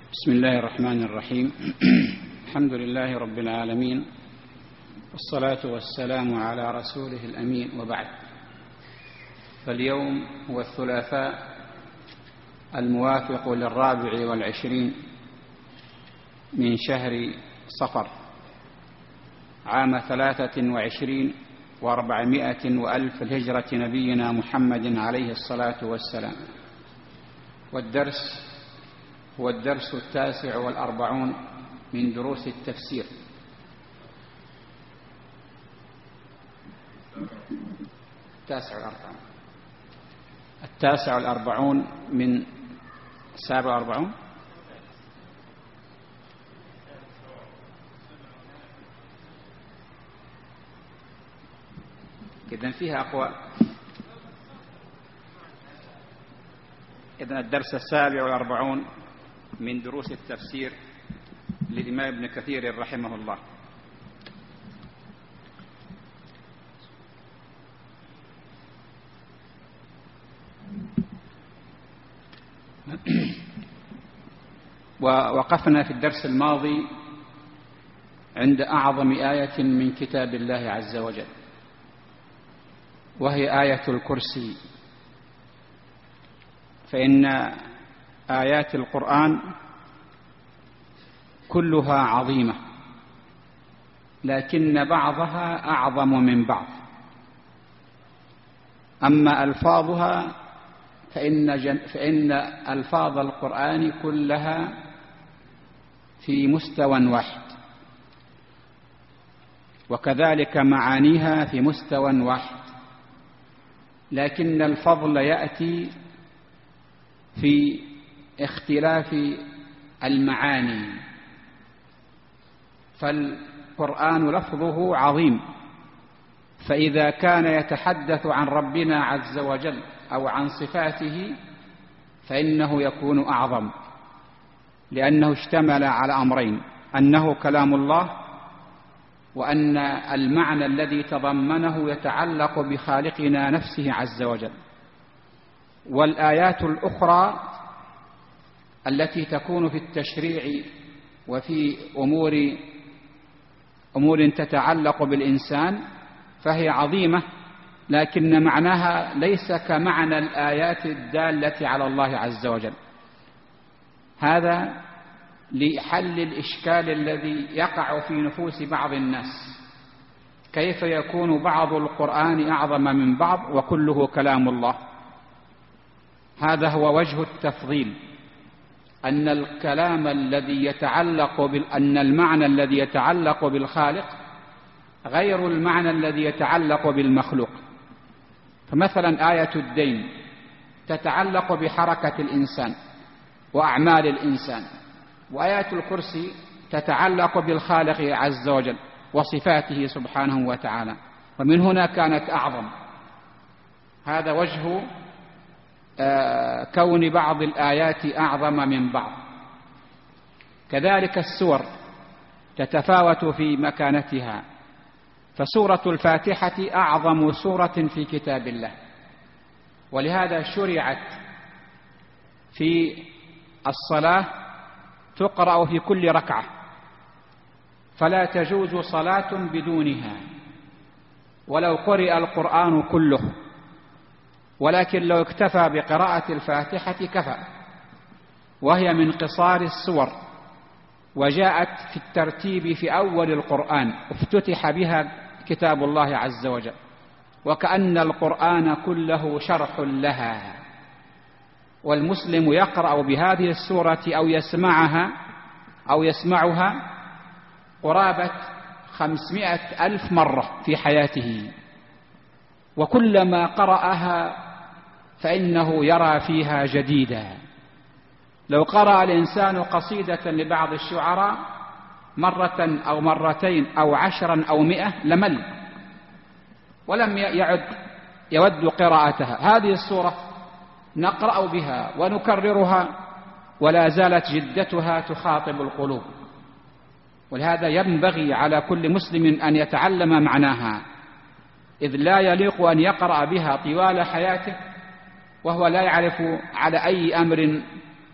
بسم الله الرحمن الرحيم. الحمد لله رب العالمين، والصلاة والسلام على رسوله الأمين، وبعد. فاليوم هو الثلاثاء الموافق 24 من شهر صفر عام 23 و400 وألف الهجرة نبينا محمد عليه الصلاة والسلام. والدرس هو الدرس 49 من دروس التفسير. التاسع والأربعون من 47. إذن فيها أقوال. إذن الدرس 47 من دروس التفسير للإمام ابن كثير رحمه الله. ووقفنا في الدرس الماضي عند أعظم آية من كتاب الله عز وجل، وهي آية الكرسي. فإن آيات القرآن كلها عظيمة، لكن بعضها أعظم من بعض. أما ألفاظها فإن ألفاظ القرآن كلها في مستوى واحد، وكذلك معانيها في مستوى واحد، لكن الفضل يأتي في اختلاف المعاني. فالقرآن لفظه عظيم، فإذا كان يتحدث عن ربنا عز وجل أو عن صفاته فإنه يكون أعظم، لأنه اشتمل على أمرين: أنه كلام الله، وأن المعنى الذي تضمنه يتعلق بخالقنا نفسه عز وجل. والآيات الأخرى التي تكون في التشريع وفي أمور تتعلق بالإنسان فهي عظيمة، لكن معناها ليس كمعنى الآيات الدالة على الله عز وجل. هذا لحل الإشكال الذي يقع في نفوس بعض الناس: كيف يكون بعض القرآن أعظم من بعض وكله كلام الله؟ هذا هو وجه التفضيل، أن الكلام الذي يتعلق أن المعنى الذي يتعلق بالخالق غير المعنى الذي يتعلق بالمخلوق. فمثلا آية الدين تتعلق بحركة الإنسان وأعمال الإنسان، وآية الكرسي تتعلق بالخالق عز وجل وصفاته سبحانه وتعالى، ومن هنا كانت أعظم. هذا وجه كون بعض الآيات أعظم من بعض. كذلك السور تتفاوت في مكانتها، فسورة الفاتحة أعظم سورة في كتاب الله، ولهذا شرعت في الصلاة تقرأ في كل ركعة، فلا تجوز صلاة بدونها ولو قرئ القرآن كله، ولكن لو اكتفى بقراءة الفاتحة كفى، وهي من قصار السور، وجاءت في الترتيب في أول القرآن، افتتح بها كتاب الله عز وجل، وكأن القرآن كله شرح لها. والمسلم يقرأ بهذه السورة أو يسمعها قرابة 500,000 مرة في حياته، وكلما قرأها فإنه يرى فيها جديدا. لو قرأ الإنسان قصيدة لبعض الشعراء مرة أو مرتين أو 10 أو 100 لمل، ولم يعد يود قراءتها. هذه السورة نقرأ بها ونكررها، ولا زالت جدتها تخاطب القلوب. ولهذا ينبغي على كل مسلم أن يتعلم معناها، إذ لا يليق أن يقرأ بها طوال حياته وهو لا يعرف على أي أمر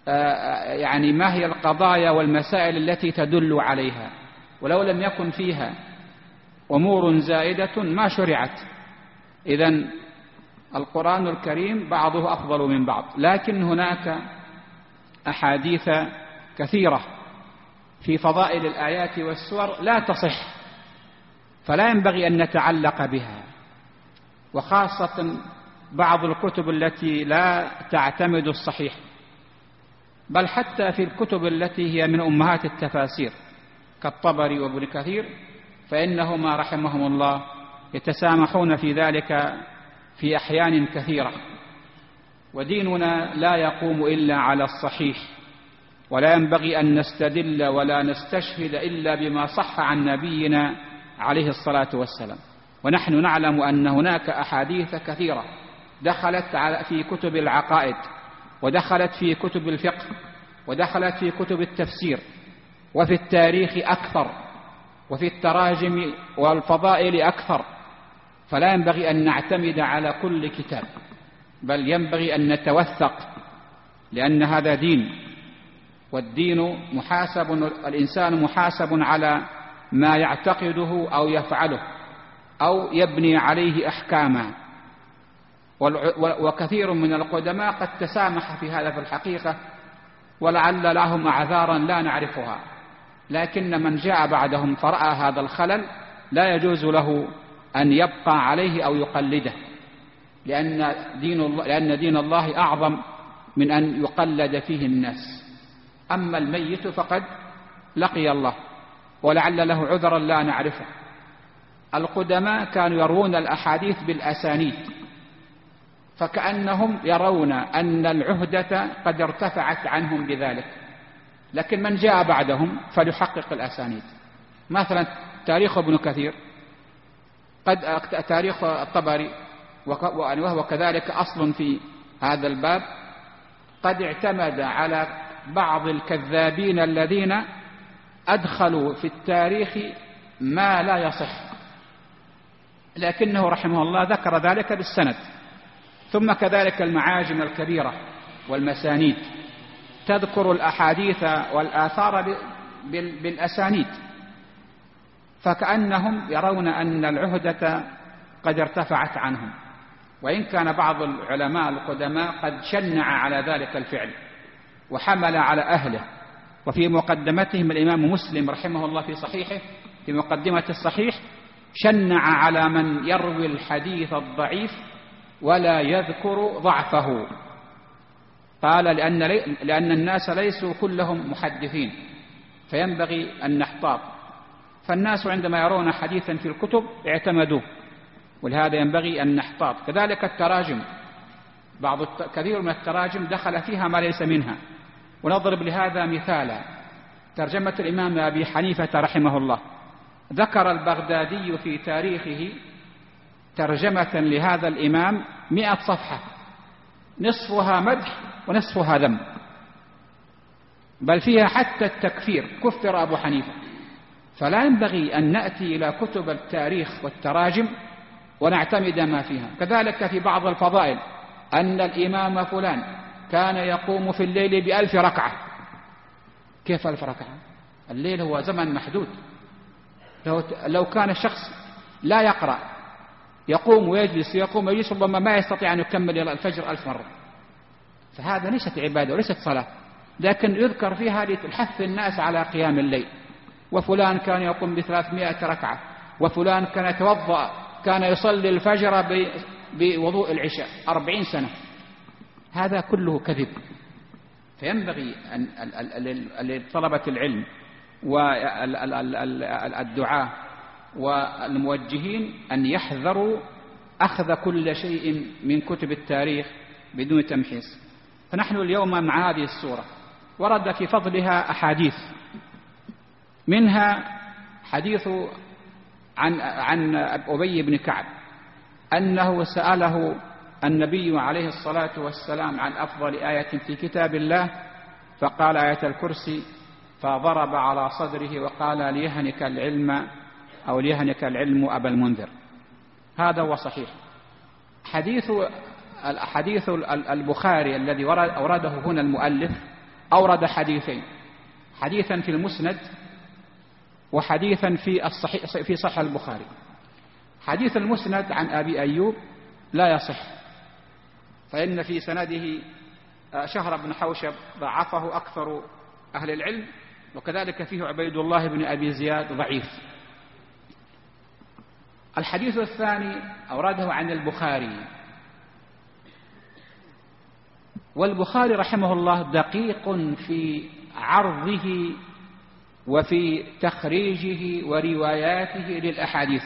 يعني ما هي القضايا والمسائل التي تدل عليها، ولو لم يكن فيها أمور زائدة ما شرعت. إذن القرآن الكريم بعضه أفضل من بعض، لكن هناك أحاديث كثيرة في فضائل الآيات والسور لا تصح، فلا ينبغي أن نتعلق بها، وخاصة بعض الكتب التي لا تعتمد الصحيح، بل حتى في الكتب التي هي من أمهات التفاسير كالطبري وابن كثير، فإنهما رحمهم الله يتسامحون في ذلك في أحيان كثيرة. وديننا لا يقوم إلا على الصحيح، ولا ينبغي أن نستدل ولا نستشهد إلا بما صح عن نبينا عليه الصلاة والسلام. ونحن نعلم أن هناك أحاديث كثيرة دخلت في كتب العقائد، ودخلت في كتب الفقه، ودخلت في كتب التفسير، وفي التاريخ أكثر، وفي التراجم والفضائل أكثر، فلا ينبغي أن نعتمد على كل كتاب، بل ينبغي أن نتوثق، لأن هذا دين، والدين محاسب، الإنسان محاسب على ما يعتقده أو يفعله أو يبني عليه أحكاما. وكثير من القدماء قد تسامح في هذا في الحقيقة، ولعل لهم أعذارا لا نعرفها، لكن من جاء بعدهم فرأى هذا الخلل لا يجوز له أن يبقى عليه أو يقلده، لأن دين الله أعظم من أن يقلد فيه الناس. أما الميت فقد لقي الله، ولعل له عذرا لا نعرفه. القدماء كانوا يروون الأحاديث بالأسانيد، فكأنهم يرون أن العهدة قد ارتفعت عنهم بذلك، لكن من جاء بعدهم فليحقق الأسانيد. مثلا تاريخ ابن كثير، تاريخ الطبري وهو كذلك أصل في هذا الباب، قد اعتمد على بعض الكذابين الذين أدخلوا في التاريخ ما لا يصح، لكنه رحمه الله ذكر ذلك بالسند. ثم كذلك المعاجم الكبيرة والمسانيد تذكر الأحاديث والآثار بالأسانيد، فكأنهم يرون أن العهدة قد ارتفعت عنهم، وإن كان بعض العلماء القدماء قد شنع على ذلك الفعل وحمل على أهله. وفي مقدمتهم الإمام مسلم رحمه الله في صحيحه، في مقدمة الصحيح، شنع على من يروي الحديث الضعيف ولا يذكر ضعفه. قال لأن الناس ليسوا كلهم محدثين، فينبغي أن نحتاط، فالناس عندما يرون حديثا في الكتب اعتمدوه، ولهذا ينبغي أن نحتاط. كذلك التراجم، كثير من التراجم دخل فيها ما ليس منها. ونضرب لهذا مثالا، ترجمة الإمام أبي حنيفة رحمه الله، ذكر البغدادي في تاريخه ترجمة لهذا الإمام 100 صفحة، نصفها مدح ونصفها ذم، بل فيها حتى التكفير، كفر أبو حنيفة. فلا ينبغي أن نأتي إلى كتب التاريخ والتراجم ونعتمد ما فيها. كذلك في بعض الفضائل أن الإمام فلان كان يقوم في الليل ب1000 ركعة. كيف 1000 ركعة؟ الليل هو زمن محدود. لو كان الشخص لا يقرأ، يقوم ويجلس يقوم ويجلس، ربما ما يستطيع أن يكمل إلى الفجر 1000 مرة، فهذا ليست عبادة وليست صلاة، لكن يذكر فيها لتحث الناس على قيام الليل. وفلان كان يقوم ب300 ركعة، وفلان كان يتوضأ، كان يصلي الفجر بوضوء العشاء 40 سنة. هذا كله كذب. فينبغي لطلبة العلم والدعاة والموجهين أن يحذروا أخذ كل شيء من كتب التاريخ بدون تمحيص. فنحن اليوم مع هذه السورة ورد في فضلها أحاديث، منها حديث عن أبي بن كعب أنه سأله النبي عليه الصلاة والسلام عن أفضل آية في كتاب الله، فقال آية الكرسي، فضرب على صدره وقال ليهنك العلم أو ليهنك العلم أبا المنذر. هذا هو صحيح. حديث البخاري الذي أورده هنا المؤلف أورد حديثين، حديثا في المسند وحديثا في صحيح البخاري. حديث المسند عن أبي أيوب لا يصح، فإن في سنده شهر بن حوشب ضعفه أكثر أهل العلم، وكذلك فيه عبيد الله بن أبي زياد ضعيف. الحديث الثاني أورده عن البخاري، والبخاري رحمه الله دقيق في عرضه وفي تخريجه ورواياته للأحاديث.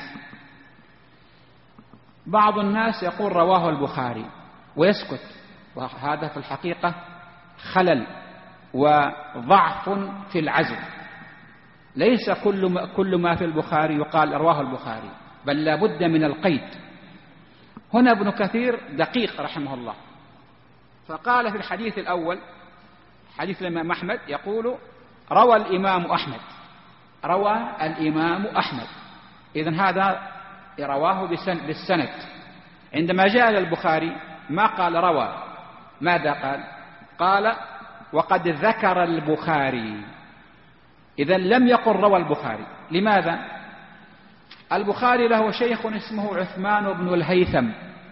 بعض الناس يقول رواه البخاري ويسكت، وهذا في الحقيقة خلل وضعف في العزم. ليس كل ما في البخاري يقال رواه البخاري، بل لا بد من القيد. هنا ابن كثير دقيق رحمه الله، فقال في الحديث الأول حديث الإمام أحمد يقول روى الإمام أحمد، روى الإمام أحمد، إذن هذا رواه بالسند. عندما جاء البخاري ما قال روى، ماذا قال؟ قال وقد ذكر البخاري. إذن لم يقل روى البخاري. لماذا؟ البخاري له شيخ اسمه عثمان بن الهيثم.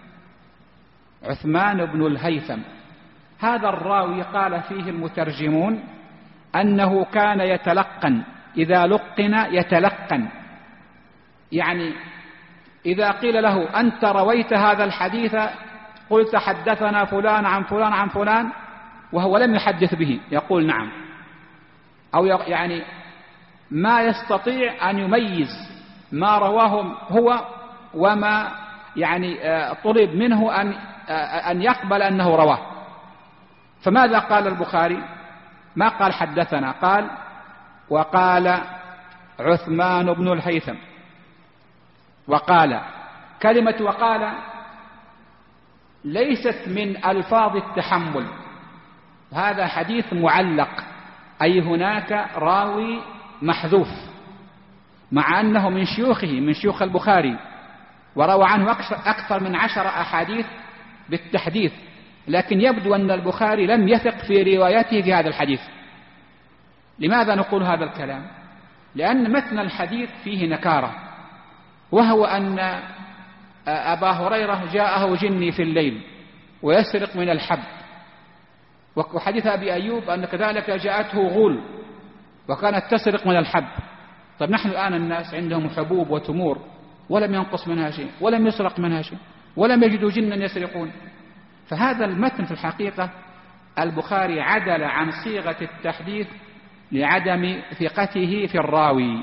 عثمان بن الهيثم هذا الراوي قال فيه المترجمون أنه كان يتلقن، إذا لقن يتلقن، يعني إذا قيل له أنت رويت هذا الحديث قلت حدثنا فلان عن فلان عن فلان وهو لم يحدث به يقول نعم، أو يعني ما يستطيع أن يميز ما رواه هو وما يعني طلب منه أن يقبل أنه رواه. فماذا قال البخاري؟ ما قال حدثنا، قال وقال عثمان بن الهيثم. وقال، كلمة وقال ليست من ألفاظ التحمل، هذا حديث معلق، أي هناك راوي محذوف، مع أنه من شيوخه، من شيوخ البخاري، وروى عنه أكثر من 10 أحاديث بالتحديث، لكن يبدو أن البخاري لم يثق في روايته في هذا الحديث. لماذا نقول هذا الكلام؟ لأن متن الحديث فيه نكارة، وهو أن أبا هريرة جاءه جني في الليل ويسرق من الحب، وحديث أبي أيوب أن كذلك جاءته غول وكانت تسرق من الحب. طيب نحن الآن الناس عندهم حبوب وتمور ولم ينقص منها شيء ولم يسرق منها شيء ولم يجدوا جنا يسرقون. فهذا المتن في الحقيقة البخاري عدل عن صيغة التحديث لعدم ثقته في الراوي،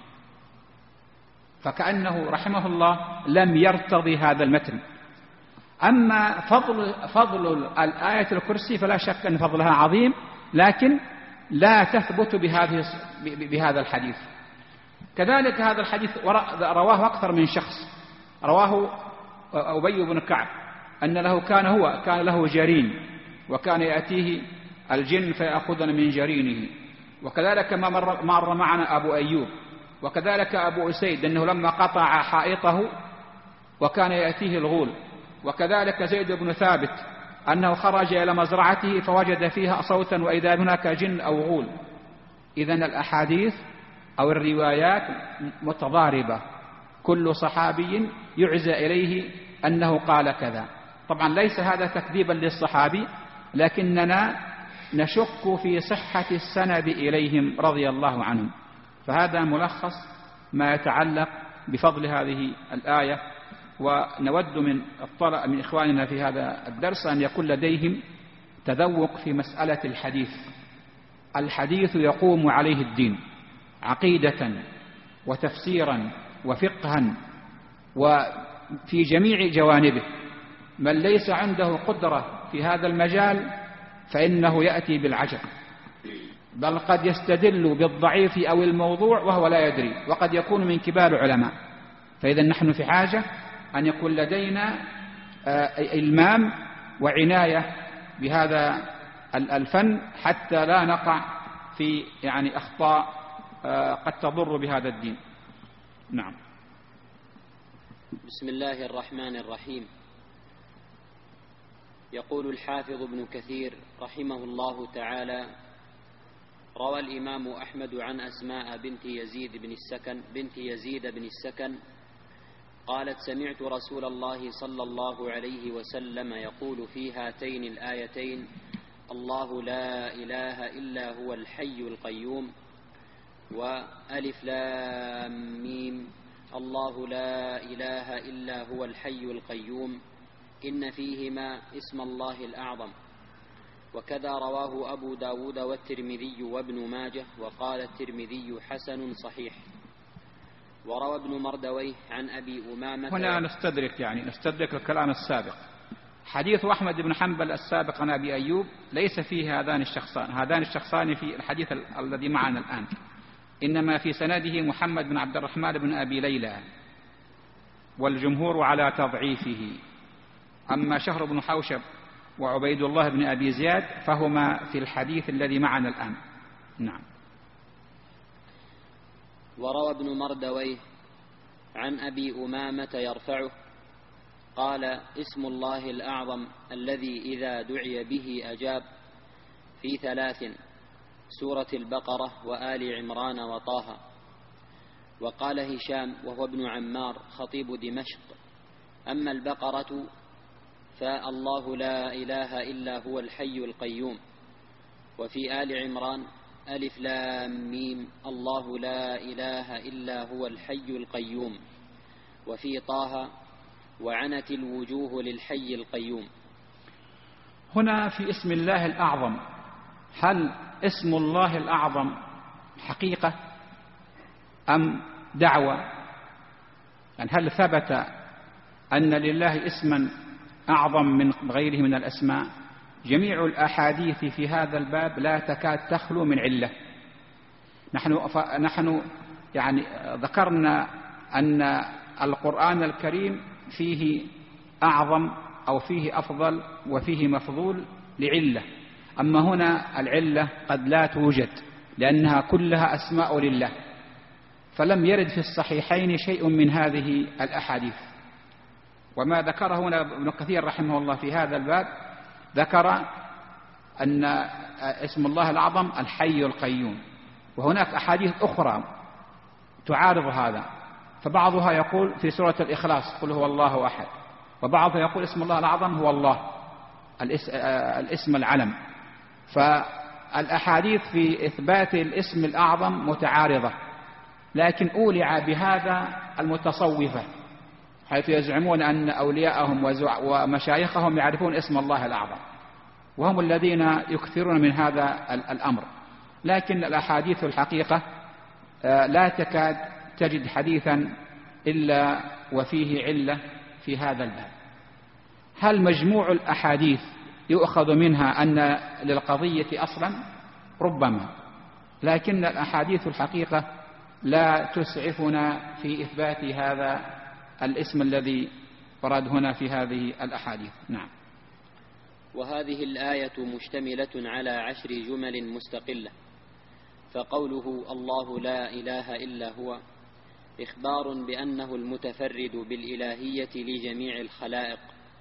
فكأنه رحمه الله لم يرتضي هذا المتن. أما فضل الآية الكرسي فلا شك أن فضلها عظيم، لكن لا تثبت بهذا الحديث. كذلك هذا الحديث رواه أكثر من شخص. رواه أبي بن كعب أن له كان له جرين، وكان يأتيه الجن فيأخذن من جرينه. وكذلك ما مر معنا أبو أيوب، وكذلك أبو أسيد أنه لما قطع حائطه وكان يأتيه الغول. وكذلك زيد بن ثابت أنه خرج إلى مزرعته فوجد فيها صوتا وإذا هناك جن أو غول. إذن الأحاديث أو الروايات متضاربة، كل صحابي يعزى إليه أنه قال كذا. طبعا ليس هذا تكذيبا للصحابي، لكننا نشك في صحة السند إليهم رضي الله عنهم. فهذا ملخص ما يتعلق بفضل هذه الآية. ونود من إخواننا في هذا الدرس أن يكون لديهم تذوق في مسألة الحديث. الحديث يقوم عليه الدين عقيدة وتفسيرا وفقها وفي جميع جوانبه. من ليس عنده قدرة في هذا المجال فإنه يأتي بالعجب، بل قد يستدل بالضعيف أو الموضوع وهو لا يدري، وقد يكون من كبار العلماء. فإذا نحن في حاجة أن يكون لدينا إلمام وعناية بهذا الفن حتى لا نقع في أخطاء قد تضر بهذا الدين. نعم. بسم الله الرحمن الرحيم. يقول الحافظ ابن كثير رحمه الله تعالى روى الإمام أحمد عن أسماء بنت يزيد بن السكن قالت: سمعت رسول الله صلى الله عليه وسلم يقول في هاتين الآيتين: الله لا إله إلا هو الحي القيوم، وألف لام ميم الله لا إله إلا هو الحي القيوم، إن فيهما اسم الله الأعظم. وكذا رواه أبو داود والترمذي وابن ماجه، وقال الترمذي حسن صحيح. وروى ابن مردويه عن أبي أمامة. هنا نستدرك الكلام السابق. حديث أحمد بن حنبل السابق عن أبي أيوب ليس فيه هذان الشخصان في الحديث الذي معنا الآن، إنما في سنده محمد بن عبد الرحمن بن أبي ليلى، والجمهور على تضعيفه. أما شهر بن حوشب وعبيد الله بن أبي زياد فهما في الحديث الذي معنا الآن. نعم. وروى ابن مردويه عن أبي أمامة يرفعه قال: اسم الله الأعظم الذي إذا دعي به أجاب، في 3: سورة البقرة وآل عمران وطه. وقال هشام وهو ابن عمار خطيب دمشق: أما البقرة فالله لا إله إلا هو الحي القيوم. وفي آل عمران ألف لام ميم الله لا إله إلا هو الحي القيوم. وفي طه وعنت الوجوه للحي القيوم. هنا في اسم الله الأعظم، هل اسم الله الأعظم حقيقة أم دعوة؟ يعني هل ثبت أن لله اسما أعظم من غيره من الأسماء؟ جميع الأحاديث في هذا الباب لا تكاد تخلو من علة. نحن يعني ذكرنا أن القرآن الكريم فيه أعظم أو فيه أفضل وفيه مفضول لعلة، أما هنا العلة قد لا توجد لأنها كلها أسماء لله، فلم يرد في الصحيحين شيء من هذه الأحاديث. وما ذكره هنا ابن كثير رحمه الله في هذا الباب ذكر أن اسم الله الأعظم الحي القيوم، وهناك أحاديث أخرى تعارض هذا، فبعضها يقول في سورة الإخلاص قل هو الله أحد، وبعضها يقول اسم الله الأعظم هو الله الاسم العلم. فالأحاديث في إثبات الاسم الأعظم متعارضة، لكن أولع بهذا المتصوفة حيث يزعمون أن أولياءهم ومشايخهم يعرفون اسم الله الأعظم، وهم الذين يكثرون من هذا الأمر. لكن الأحاديث الحقيقة لا تكاد تجد حديثا إلا وفيه علة في هذا الباب. هل مجموع الأحاديث يؤخذ منها أن للقضية أصلا؟ ربما، لكن الأحاديث الحقيقة لا تسعفنا في إثبات هذا الاسم الذي ورد هنا في هذه الأحاديث. نعم. وهذه الآية مشتملة على 10 جمل مستقلة، فقوله الله لا إله إلا هو إخبار بأنه المتفرد بالإلهية لجميع الخلائق.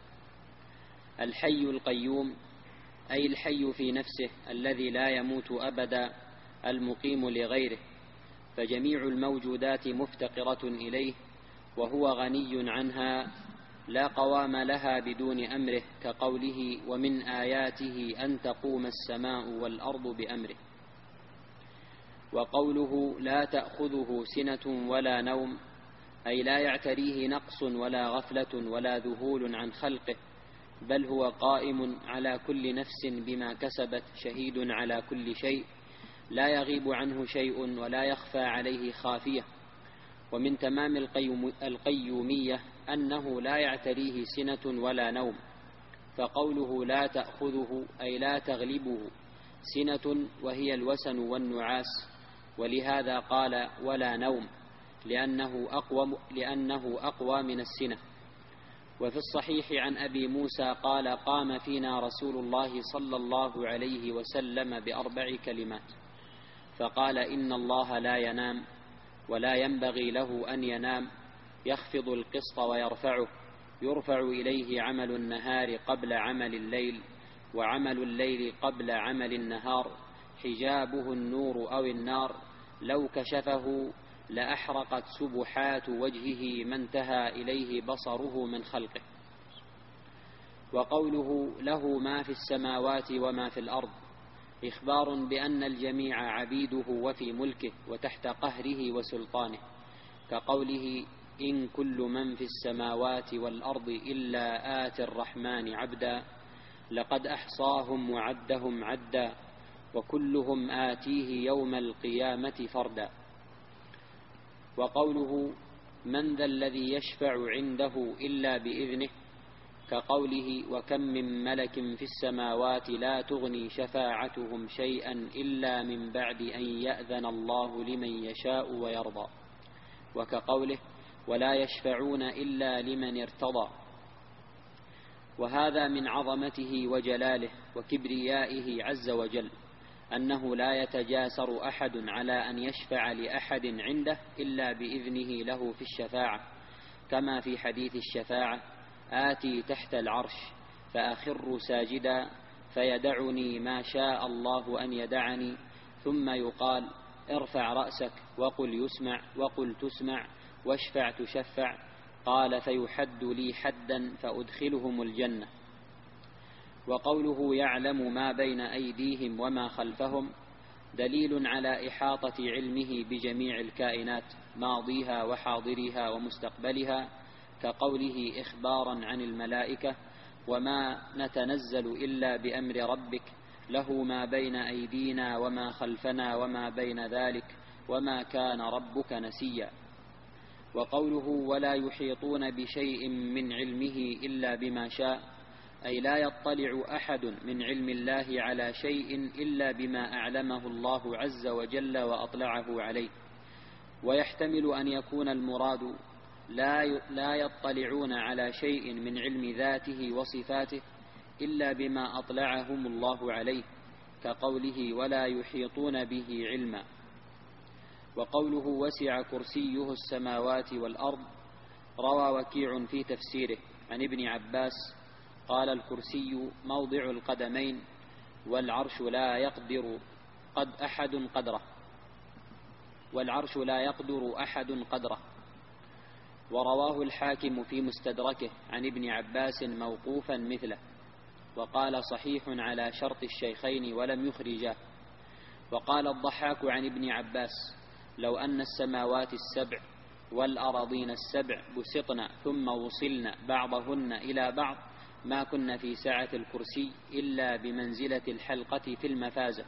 الحي القيوم أي الحي في نفسه الذي لا يموت أبدا المقيم لغيره، فجميع الموجودات مفتقرة إليه وهو غني عنها لا قوام لها بدون أمره، كقوله ومن آياته أن تقوم السماء والأرض بأمره. وقوله لا تأخذه سنة ولا نوم أي لا يعتريه نقص ولا غفلة ولا ذهول عن خلقه، بل هو قائم على كل نفس بما كسبت شهيد على كل شيء، لا يغيب عنه شيء ولا يخفى عليه خافية. ومن تمام القيومية أنه لا يعتريه سنة ولا نوم، فقوله لا تأخذه أي لا تغلبه سنة وهي والنعاس، ولهذا قال ولا نوم لأنه أقوى من السنة. وفي الصحيح عن أبي موسى قال قام فينا رسول الله صلى الله عليه وسلم ب4 كلمات، فقال إن الله لا ينام ولا ينبغي له أن ينام، يخفض القسط ويرفعه، يرفع إليه عمل النهار قبل عمل الليل، وعمل الليل قبل عمل النهار، حجابه النور أو النار لو كشفه لأحرقت سبحات وجهه ما انتهى إليه بصره من خلقه. وقوله له ما في السماوات وما في الأرض إخبار بأن الجميع عبيده وفي ملكه وتحت قهره وسلطانه، كقوله إن كل من في السماوات والأرض إلا آتي الرحمن عبدا لقد أحصاهم وعدهم عدا وكلهم آتيه يوم القيامة فردا. وقوله من ذا الذي يشفع عنده إلا بإذنه، كقوله وكم من ملك في السماوات لا تغني شفاعتهم شيئا إلا من بعد أن يأذن الله لمن يشاء ويرضى، وكقوله ولا يشفعون إلا لمن ارتضى. وهذا من عظمته وجلاله وكبريائه عز وجل أنه لا يتجاسر أحد على أن يشفع لأحد عنده إلا بإذنه له في الشفاعة، كما في حديث الشفاعة آتي تحت العرش فأخر ساجدا فيدعني ما شاء الله أن يدعني، ثم يقال ارفع رأسك وقل يسمع وقل تسمع واشفع تشفع، قال فيحد لي حدا فأدخلهم الجنة. وقوله يعلم ما بين أيديهم وما خلفهم دليل على إحاطة علمه بجميع الكائنات ماضيها وحاضرها ومستقبلها، كقوله إخبارا عن الملائكة وما نتنزل إلا بأمر ربك له ما بين أيدينا وما خلفنا وما بين ذلك وما كان ربك نسيا. وقوله ولا يحيطون بشيء من علمه إلا بما شاء، أي لا يطلع أحد من علم الله على شيء إلا بما أعلمه الله عز وجل وأطلعه عليه. ويحتمل أن يكون المراد لا يطلعون على شيء من علم ذاته وصفاته إلا بما أطلعهم الله عليه، كقوله ولا يحيطون به علما. وقوله وسع كرسيه السماوات والأرض روى وكيع في تفسيره عن ابن عباس قال الكرسي موضع القدمين والعرش لا يقدر أحد قدره. ورواه الحاكم في مستدركه عن ابن عباس موقوفا مثله، وقال صحيح على شرط الشيخين ولم يخرجاه. وقال الضحاك عن ابن عباس لو أن السماوات السبع والأراضين السبع بسطن ثم وصلن بعضهن إلى بعض ما كنا في سعة الكرسي إلا بمنزلة الحلقة في المفازة.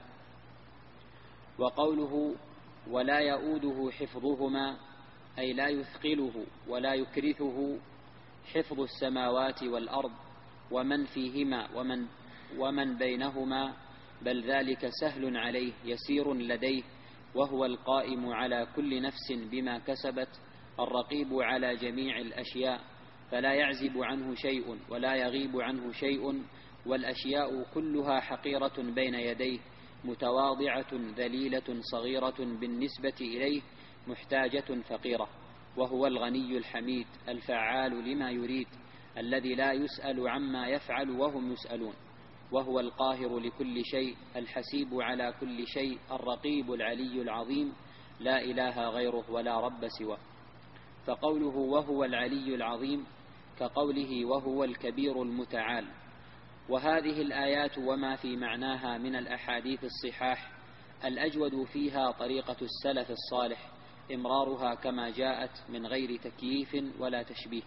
وقوله ولا يؤوده حفظهما، أي لا يثقله ولا يكرثه حفظ السماوات والأرض ومن فيهما ومن بينهما، بل ذلك سهل عليه يسير لديه، وهو القائم على كل نفس بما كسبت الرقيب على جميع الأشياء، فلا يعزب عنه شيء ولا يغيب عنه شيء، والأشياء كلها حقيرة بين يديه متواضعة ذليلة صغيرة بالنسبة إليه محتاجة فقيرة، وهو الغني الحميد الفعال لما يريد الذي لا يسأل عما يفعل وهم يسألون، وهو القاهر لكل شيء الحسيب على كل شيء الرقيب العلي العظيم لا إله غيره ولا رب سواه. فقوله وهو العلي العظيم كقوله وهو الكبير المتعال. وهذه الآيات وما في معناها من الأحاديث الصحاح الأجود فيها طريقة السلف الصالح إمرارها كما جاءت من غير تكييف ولا تشبيه.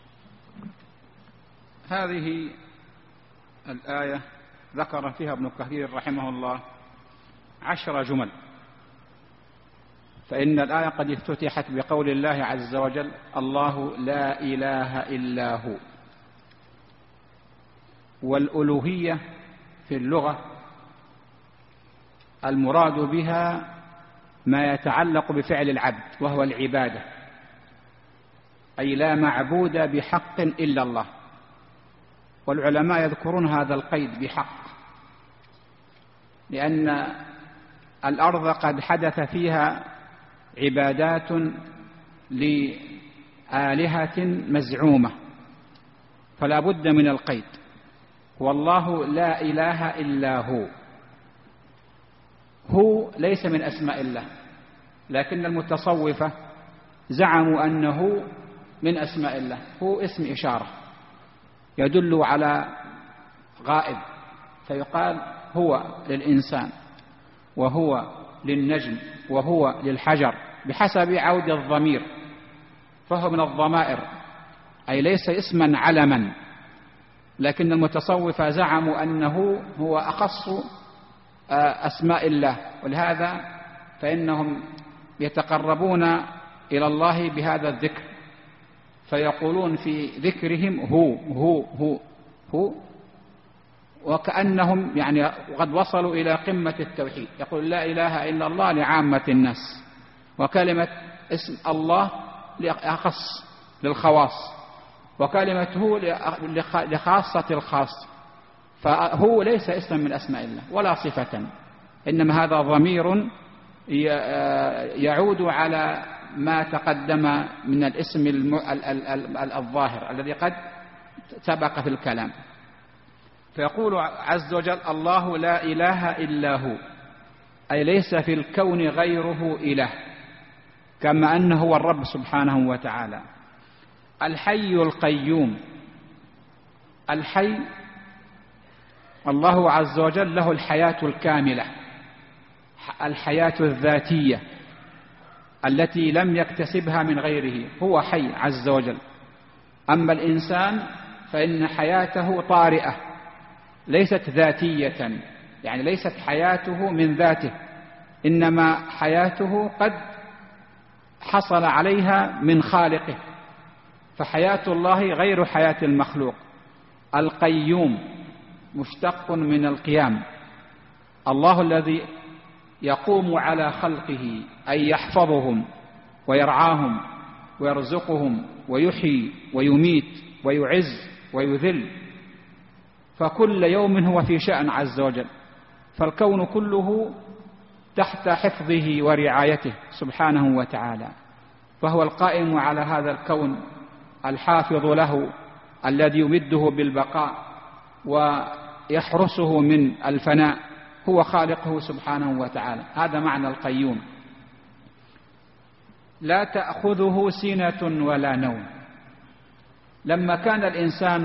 هذه الآية ذكر فيها ابن كثير رحمه الله 10 جمل، فإن الآية قد افتتحت بقول الله عز وجل الله لا إله إلا هو. والألوهية في اللغة المراد بها ما يتعلق بفعل العبد وهو العبادة، أي لا معبود بحق إلا الله. والعلماء يذكرون هذا القيد بحق، لأن الأرض قد حدث فيها عبادات لآلهة مزعومة، فلا بد من القيد والله لا إله إلا هو. هو ليس من أسماء الله، لكن المتصوفة زعموا أنه من أسماء الله. هو اسم إشارة يدل على غائب، فيقال هو للإنسان وهو للنجم وهو للحجر بحسب عود الضمير، فهو من الضمائر، أي ليس اسما علما. لكن المتصوفة زعموا أنه هو أخص أسماء الله، ولهذا فإنهم يتقربون إلى الله بهذا الذكر، فيقولون في ذكرهم هو هو هو هو، وكأنهم يعني قد وصلوا إلى قمة التوحيد. يقول لا إله إلا الله لعامة الناس، وكلمة اسم الله لأخص للخواص، وكلمة هو لخاصة الخاص. فهو ليس اسما من أسماء الله ولا صفة، إنما هذا ضمير يعود على ما تقدم من الاسم الظاهر الذي قد سبق في الكلام. فيقول عز وجل الله لا إله إلا هو، أي ليس في الكون غيره إله، كما أنه هو الرب سبحانه وتعالى. الحي القيوم، الحي الله عز وجل له الحياة الكاملة، الحياة الذاتية التي لم يكتسبها من غيره، هو حي عز وجل. أما الإنسان فإن حياته طارئة ليست ذاتية، يعني ليست حياته من ذاته، إنما حياته قد حصل عليها من خالقه، فحياة الله غير حياة المخلوق. القيوم مشتق من القيام، الله الذي يقوم على خلقه، أي يحفظهم ويرعاهم ويرزقهم ويحيي ويميت ويعز ويذل، فكل يوم هو في شأن عز وجل، فالكون كله تحت حفظه ورعايته سبحانه وتعالى، فهو القائم على هذا الكون، الحافظ له، الذي يمده بالبقاء ويحرسه من الفناء، هو خالقه سبحانه وتعالى. هذا معنى القيوم. لا تأخذه سنة ولا نوم. لما كان الإنسان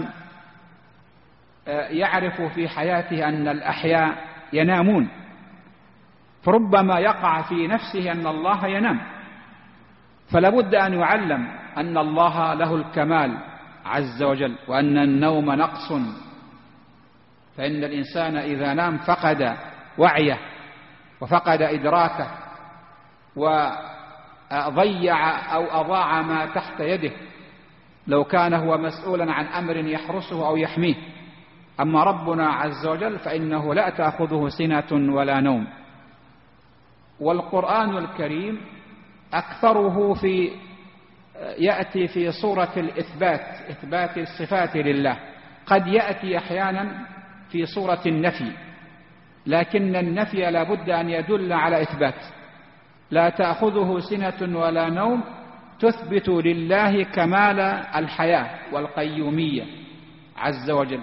يعرف في حياته أن الأحياء ينامون، فربما يقع في نفسه أن الله ينام، فلا بد أن يعلم أن الله له الكمال عز وجل، وأن النوم نقص، فإن الإنسان إذا نام فقد وعيه وفقد إدراكه وضيع أو أضاع ما تحت يده، لو كان هو مسؤولا عن أمر يحرسه أو يحميه. أما ربنا عز وجل فإنه لا تأخذه سنة ولا نوم. والقرآن الكريم أكثره يأتي في صورة الإثبات، إثبات الصفات لله، قد يأتي أحيانا في صورة النفي، لكن النفي لا بد أن يدل على إثبات. لا تأخذه سنة ولا نوم تثبت لله كمال الحياة والقيومية عز وجل.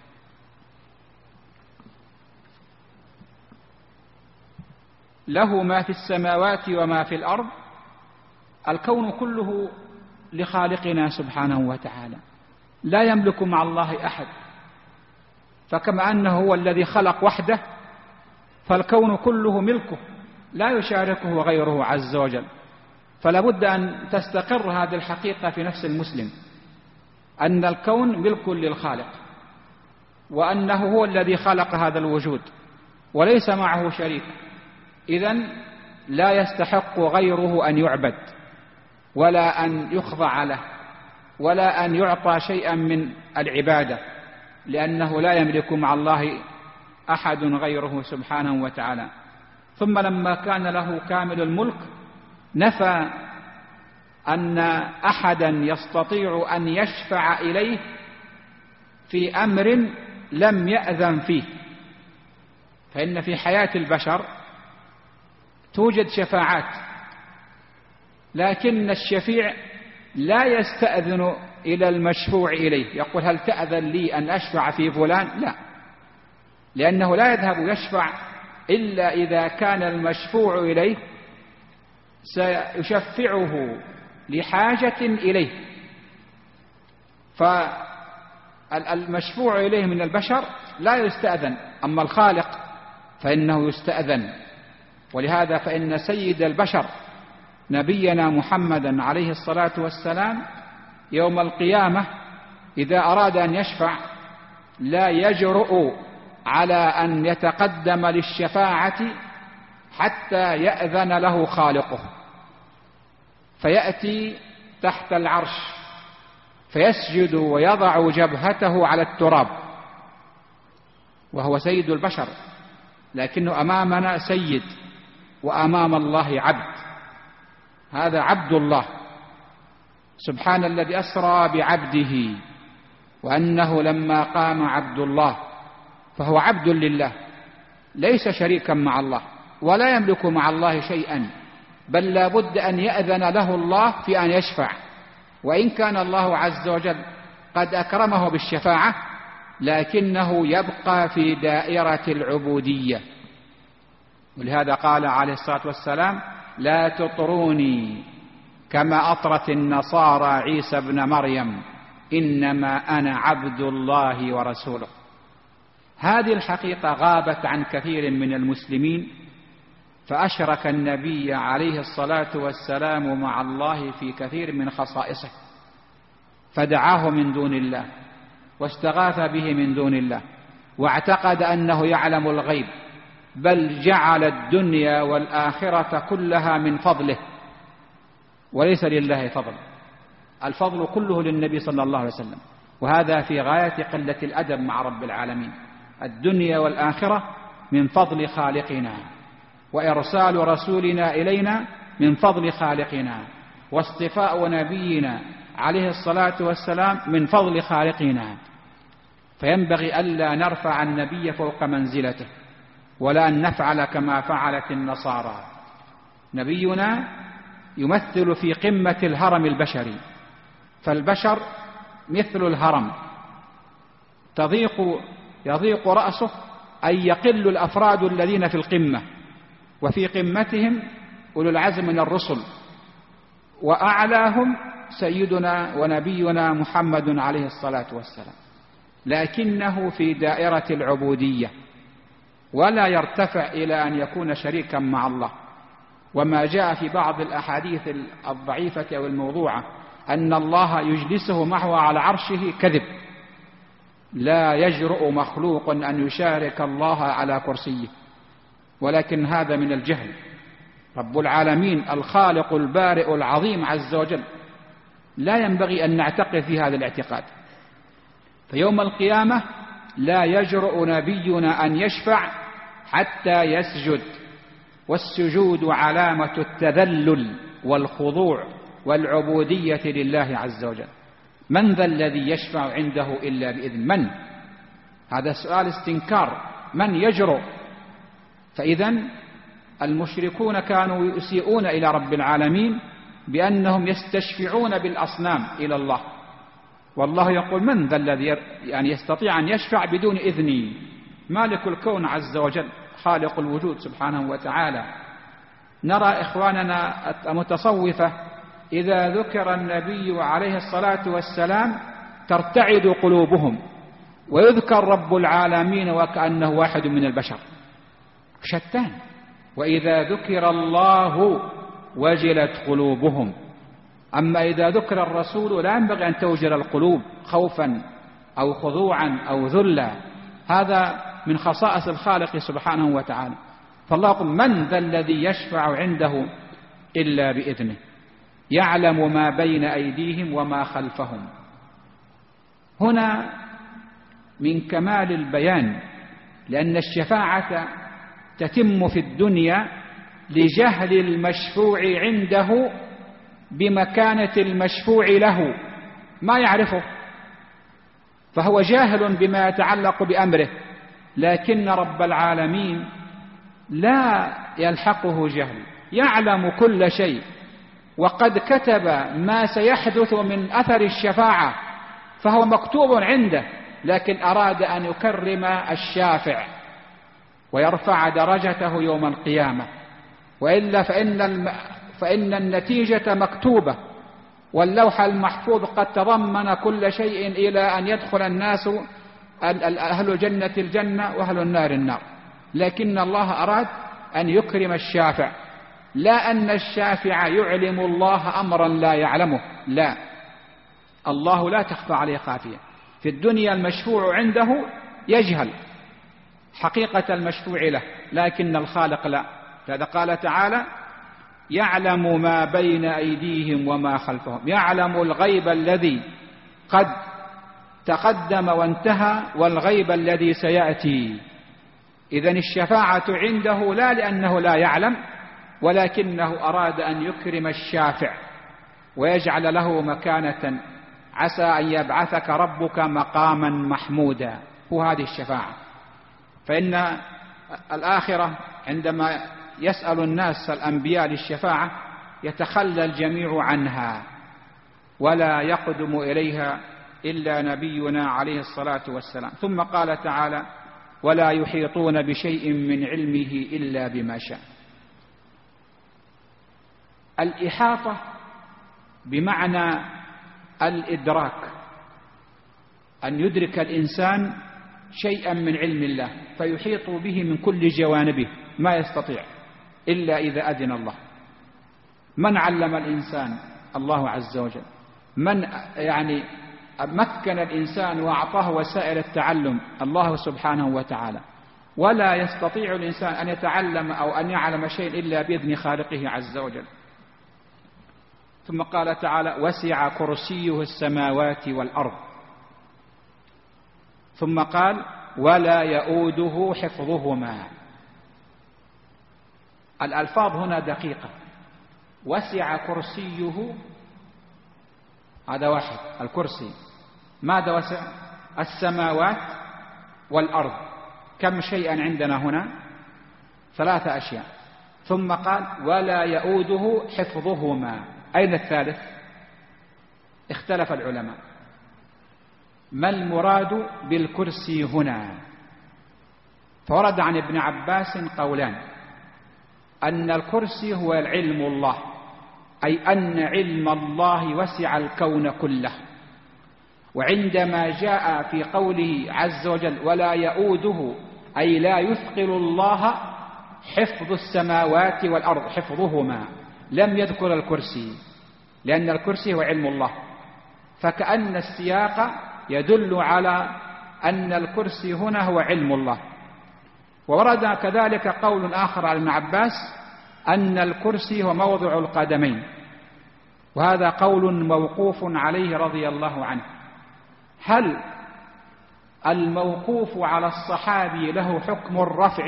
له ما في السماوات وما في الأرض، الكون كله لخالقنا سبحانه وتعالى، لا يملك مع الله أحد، فكما أنه هو الذي خلق وحده، فالكون كله ملكه لا يشاركه غيره عز وجل. فلا بد أن تستقر هذه الحقيقة في نفس المسلم، أن الكون ملك للخالق، وأنه هو الذي خلق هذا الوجود وليس معه شريك، إذن لا يستحق غيره أن يعبد ولا أن يخضع له ولا أن يعطى شيئا من العبادة، لأنه لا يملك مع الله أحد غيره سبحانه وتعالى. ثم لما كان له كامل الملك نفى أن أحدا يستطيع أن يشفع إليه في أمر لم يأذن فيه، فإن في حياة البشر توجد شفاعات، لكن الشفيع لا يستأذن إلى المشفوع إليه، يقول هل تأذن لي أن أشفع في فلان؟ لا، لأنه لا يذهب يشفع إلا إذا كان المشفوع إليه سيشفعه لحاجة إليه. فالمشفوع إليه من البشر لا يستأذن، أما الخالق فإنه يستأذن. ولهذا فإن سيد البشر نبينا محمدا عليه الصلاة والسلام يوم القيامة إذا أراد أن يشفع لا يجرؤ على أن يتقدم للشفاعة حتى يأذن له خالقه، فيأتي تحت العرش فيسجد ويضع جبهته على التراب، وهو سيد البشر، لكنه أمامنا سيد وأمام الله عبد. هذا عبد الله، سبحان الذي أسرى بعبده، وأنه لما قام عبد الله فهو عبد لله ليس شريكا مع الله ولا يملك مع الله شيئا، بل لا بد أن يأذن له الله في أن يشفع. وإن كان الله عز وجل قد أكرمه بالشفاعة لكنه يبقى في دائرة العبودية. ولهذا قال عليه الصلاة والسلام: لا تطروني كما أطرت النصارى عيسى ابن مريم، إنما أنا عبد الله ورسوله. هذه الحقيقة غابت عن كثير من المسلمين، فأشرك النبي عليه الصلاة والسلام مع الله في كثير من خصائصه، فدعاه من دون الله واستغاث به من دون الله، واعتقد أنه يعلم الغيب، بل جعل الدنيا والآخرة كلها من فضله، وليس لله فضل، الفضل كله للنبي صلى الله عليه وسلم. وهذا في غاية قلة الأدب مع رب العالمين. الدنيا والآخرة من فضل خالقنا، وإرسال رسولنا إلينا من فضل خالقنا، واصطفاء نبينا عليه الصلاة والسلام من فضل خالقنا. فينبغي ألا نرفع النبي فوق منزلته، ولا أن نفعل كما فعلت النصارى. نبينا يمثل في قمة الهرم البشري، فالبشر مثل الهرم، يضيق رأسه أن يقل الأفراد الذين في القمة، وفي قمتهم أولو العزم من الرسل، وأعلاهم سيدنا ونبينا محمد عليه الصلاة والسلام، لكنه في دائرة العبودية ولا يرتفع إلى أن يكون شريكا مع الله. وما جاء في بعض الأحاديث الضعيفة أو الموضوعة أن الله يجلسه معه على عرشه كذب، لا يجرؤ مخلوق أن يشارك الله على كرسيه، ولكن هذا من الجهل. رب العالمين الخالق البارئ العظيم عز وجل لا ينبغي أن نعتقد في هذا الاعتقاد. فيوم القيامة لا يجرؤ نبينا أن يشفع حتى يسجد، والسجود علامة التذلل والخضوع والعبودية لله عز وجل. من ذا الذي يشفع عنده إلا بإذن من؟ هذا سؤال استنكار، من يجرؤ؟ فإذن المشركون كانوا يسيئون إلى رب العالمين بأنهم يستشفعون بالأصنام إلى الله، والله يقول: من ذا الذي يعني يستطيع أن يشفع بدون إذني؟ مالك الكون عز وجل، خالق الوجود سبحانه وتعالى. نرى إخواننا المتصوفة إذا ذكر النبي عليه الصلاة والسلام ترتعد قلوبهم، ويذكر رب العالمين وكأنه واحد من البشر، شتان. وإذا ذكر الله وجلت قلوبهم. أما إذا ذكر الرسول لا ينبغي أن توجل القلوب خوفا أو خضوعا أو ذلا، هذا من خصائص الخالق سبحانه وتعالى. فالله يقول: من ذا الذي يشفع عنده إلا بإذنه، يعلم ما بين أيديهم وما خلفهم. هنا من كمال البيان، لأن الشفاعة تتم في الدنيا لجهل المشفوع عنده بمكانة المشفوع له، ما يعرفه، فهو جاهل بما يتعلق بأمره. لكن رب العالمين لا يلحقه جهل، يعلم كل شيء، وقد كتب ما سيحدث من أثر الشفاعة، فهو مكتوب عنده، لكن أراد أن يكرم الشافع ويرفع درجته يوم القيامة، وإلا فإن النتيجة مكتوبة، واللوح المحفوظ قد تضمن كل شيء إلى أن يدخل الناس أهل الجنة الجنة وأهل النار النار. لكن الله أراد أن يكرم الشافع، لا أن الشافع يعلم الله أمرا لا يعلمه، لا، الله لا تخفى عليه خافية. في الدنيا المشفوع عنده يجهل حقيقة المشفوع له، لكن الخالق لا. هذا قال تعالى: يعلم ما بين أيديهم وما خلفهم، يعلم الغيب الذي قد تقدم وانتهى والغيب الذي سيأتي. إذن الشفاعة عنده لا لأنه لا يعلم، ولكنه أراد أن يكرم الشافع ويجعل له مكانة، عسى أن يبعثك ربك مقاما محمودا. هو هذه الشفاعة. فإن الآخرة عندما يسأل الناس الأنبياء للشفاعة يتخلى الجميع عنها، ولا يقدم إليها إلا نبينا عليه الصلاة والسلام. ثم قال تعالى: ولا يحيطون بشيء من علمه إلا بما شاء. الإحاطة بمعنى الإدراك، أن يدرك الإنسان شيئا من علم الله فيحيط به من كل جوانبه، ما يستطيع إلا إذا أذن الله. من علم الإنسان؟ الله عز وجل. من مكن الإنسان وأعطاه وسائل التعلم؟ الله سبحانه وتعالى. ولا يستطيع الإنسان أن يتعلم أو أن يعلم شيء إلا بإذن خالقه عز وجل. ثم قال تعالى: وسع كرسيه السماوات والأرض. ثم قال: ولا يؤوده حفظهما. الألفاظ هنا دقيقة. وسع كرسيه، هذا واحد، الكرسي. ماذا وسع؟ السماوات والأرض. كم شيئا عندنا هنا؟ 3 أشياء. ثم قال: ولا يؤوده حفظهما. أين الثالث؟ اختلف العلماء ما المراد بالكرسي هنا. فورد عن ابن عباس قولان: أن الكرسي هو علم الله، أي أن علم الله وسع الكون كله. وعندما جاء في قوله عز وجل: ولا يؤوده، أي لا يثقل الله حفظ السماوات والأرض، حفظهما، لم يذكر الكرسي، لأن الكرسي هو علم الله. فكأن السياق يدل على أن الكرسي هنا هو علم الله. وورد كذلك قول آخر عن ابن عباس أن الكرسي هو موضع القدمين، وهذا قول موقوف عليه رضي الله عنه. هل الموقوف على الصحابي له حكم الرفع؟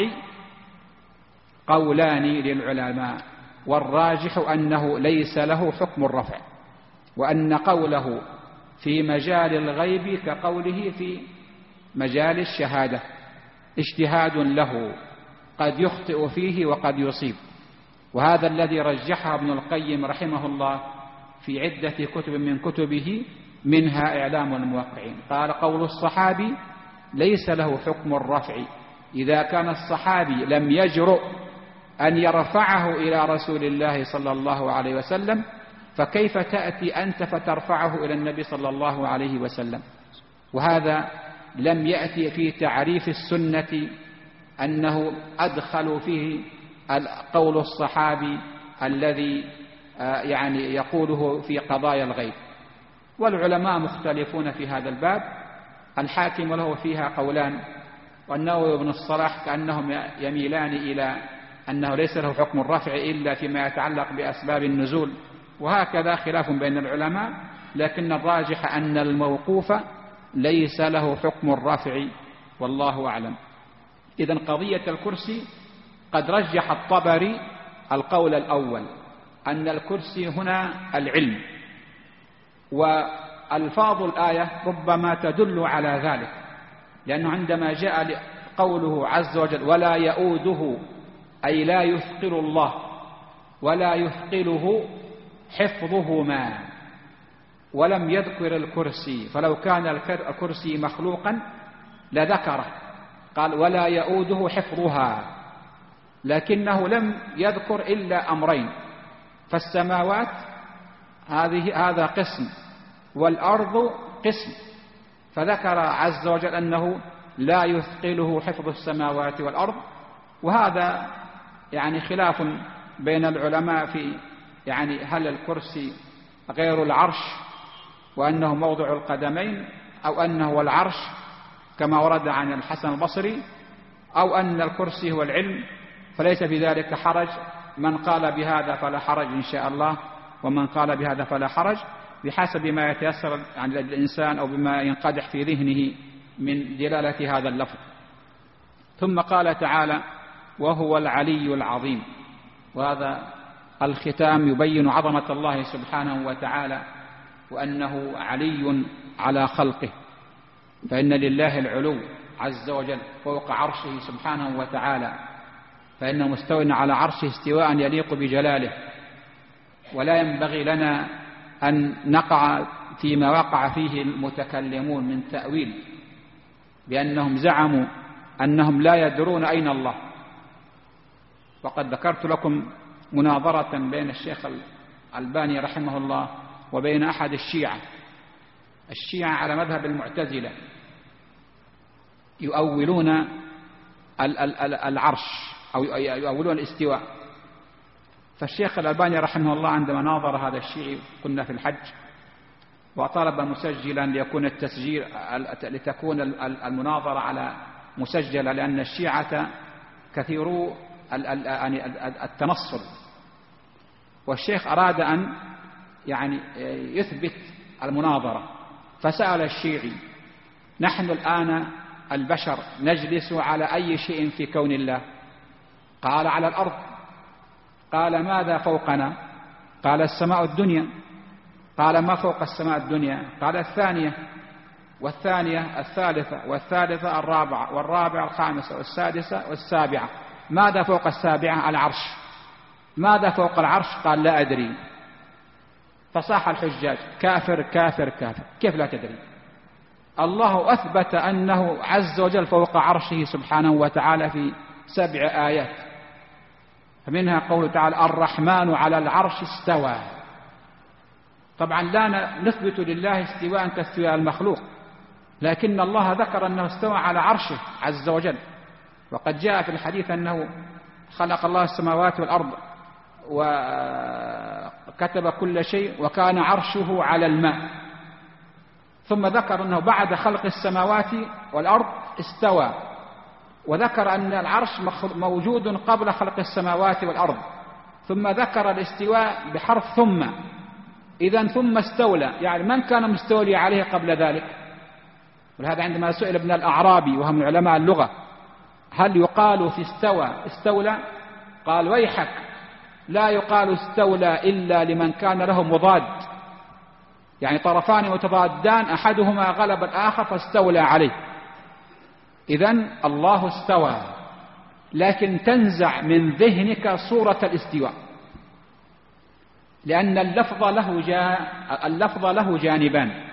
قولان للعلماء، والراجح أنه ليس له حكم الرفع، وأن قوله في مجال الغيب كقوله في مجال الشهادة، اجتهاد له، قد يخطئ فيه وقد يصيب. وهذا الذي رجحه ابن القيم رحمه الله في عدة كتب من كتبه، منها إعلام الموقعين. قال: قول الصحابي ليس له حكم الرفع. إذا كان الصحابي لم يجرؤ أن يرفعه إلى رسول الله صلى الله عليه وسلم، فكيف تأتي أنت فترفعه إلى النبي صلى الله عليه وسلم؟ وهذا لم يأتي في تعريف السنة أنه أدخل فيه قول الصحابي الذي يقوله في قضايا الغيب. والعلماء مختلفون في هذا الباب. الحاكم له فيها قولان، والنووي وابن الصلاح كأنهم يميلان إلى أنه ليس له حكم الرفع إلا فيما يتعلق بأسباب النزول، وهكذا خلاف بين العلماء. لكن الراجح أن الموقوف ليس له حكم الرفع، والله أعلم. إذن قضية الكرسي قد رجح الطبري القول الأول، أن الكرسي هنا العلم، وألفاظ الآية ربما تدل على ذلك، لأنه عندما جاء قوله عز وجل: ولا يؤوده، أي لا يثقل الله ولا يثقله حفظهما، ولم يذكر الكرسي. فلو كان الكرسي مخلوقا لذكره، قال ولا يؤوده حفظها، لكنه لم يذكر إلا أمرين، فالسماوات هذا قسم والأرض قسم، فذكر عز وجل أنه لا يثقله حفظ السماوات والأرض. وهذا يعني خلاف بين العلماء في يعني هل الكرسي غير العرش وأنه موضع القدمين، أو أنه هو العرش كما ورد عن الحسن البصري، أو أن الكرسي هو العلم، فليس في ذلك حرج. من قال بهذا فلا حرج إن شاء الله، ومن قال بهذا فلا حرج، بحسب ما يتيسر عن الإنسان أو بما ينقدح في ذهنه من دلالة هذا اللفظ. ثم قال تعالى وهو العلي العظيم، وهذا الختام يبين عظمة الله سبحانه وتعالى وأنه علي على خلقه، فإن لله العلو عز وجل فوق عرشه سبحانه وتعالى، فإنه مستوٍ على عرشه استواء يليق بجلاله. ولا ينبغي لنا أن نقع فيما وقع فيه المتكلمون من تأويل، بأنهم زعموا أنهم لا يدرون أين الله. وقد ذكرت لكم مناظرة بين الشيخ الألباني رحمه الله وبين أحد الشيعة على مذهب المعتزلة، يؤولون العرش أو يؤولون الاستواء. فالشيخ الألباني رحمه الله عندما ناظر هذا الشيعي، كنا في الحج، وطلب مسجلا ليكون التسجيل لتكون المناظرة على مسجلة، لأن الشيعة كثيرو التنصل، والشيخ أراد أن يعني يثبت المناظرة، فسأل الشيعي نحن الآن البشر نجلس على أي شيء في كون الله؟ قال على الأرض. قال ماذا فوقنا؟ قال السماء الدنيا. قال ما فوق السماء الدنيا؟ قال الثانية، والثانية الثالثة، والثالثة الرابعة، والرابعة الخامسة، والسادسة والسابعة. ماذا فوق السابعة؟ العرش. ماذا فوق العرش؟ قال لا أدري. فصاح الحجاج كافر كافر كافر، كيف لا تدري؟ الله أثبت أنه عز وجل فوق عرشه سبحانه وتعالى في 7 آيات، فمنها قوله تعالى الرحمن على العرش استوى. طبعا لا نثبت لله استواء كاستواء المخلوق، لكن الله ذكر أنه استوى على عرشه عز وجل. وقد جاء في الحديث أنه خلق الله السماوات والأرض وكتب كل شيء وكان عرشه على الماء، ثم ذكر أنه بعد خلق السماوات والأرض استوى، وذكر أن العرش موجود قبل خلق السماوات والأرض، ثم ذكر الاستواء بحرف ثم. إذن ثم استولى، يعني من كان مستولي عليه قبل ذلك؟ ولهذا عندما سئل ابن الأعرابي وهم من علماء اللغة هل يقال في استولى؟ قال ويحك، لا يقال استولى إلا لمن كان له مضاد، يعني طرفان متضادان أحدهما غلب الآخر فاستولى عليه. إذن الله استوى، لكن تنزع من ذهنك صورة الاستواء، لأن اللفظ له جانبان: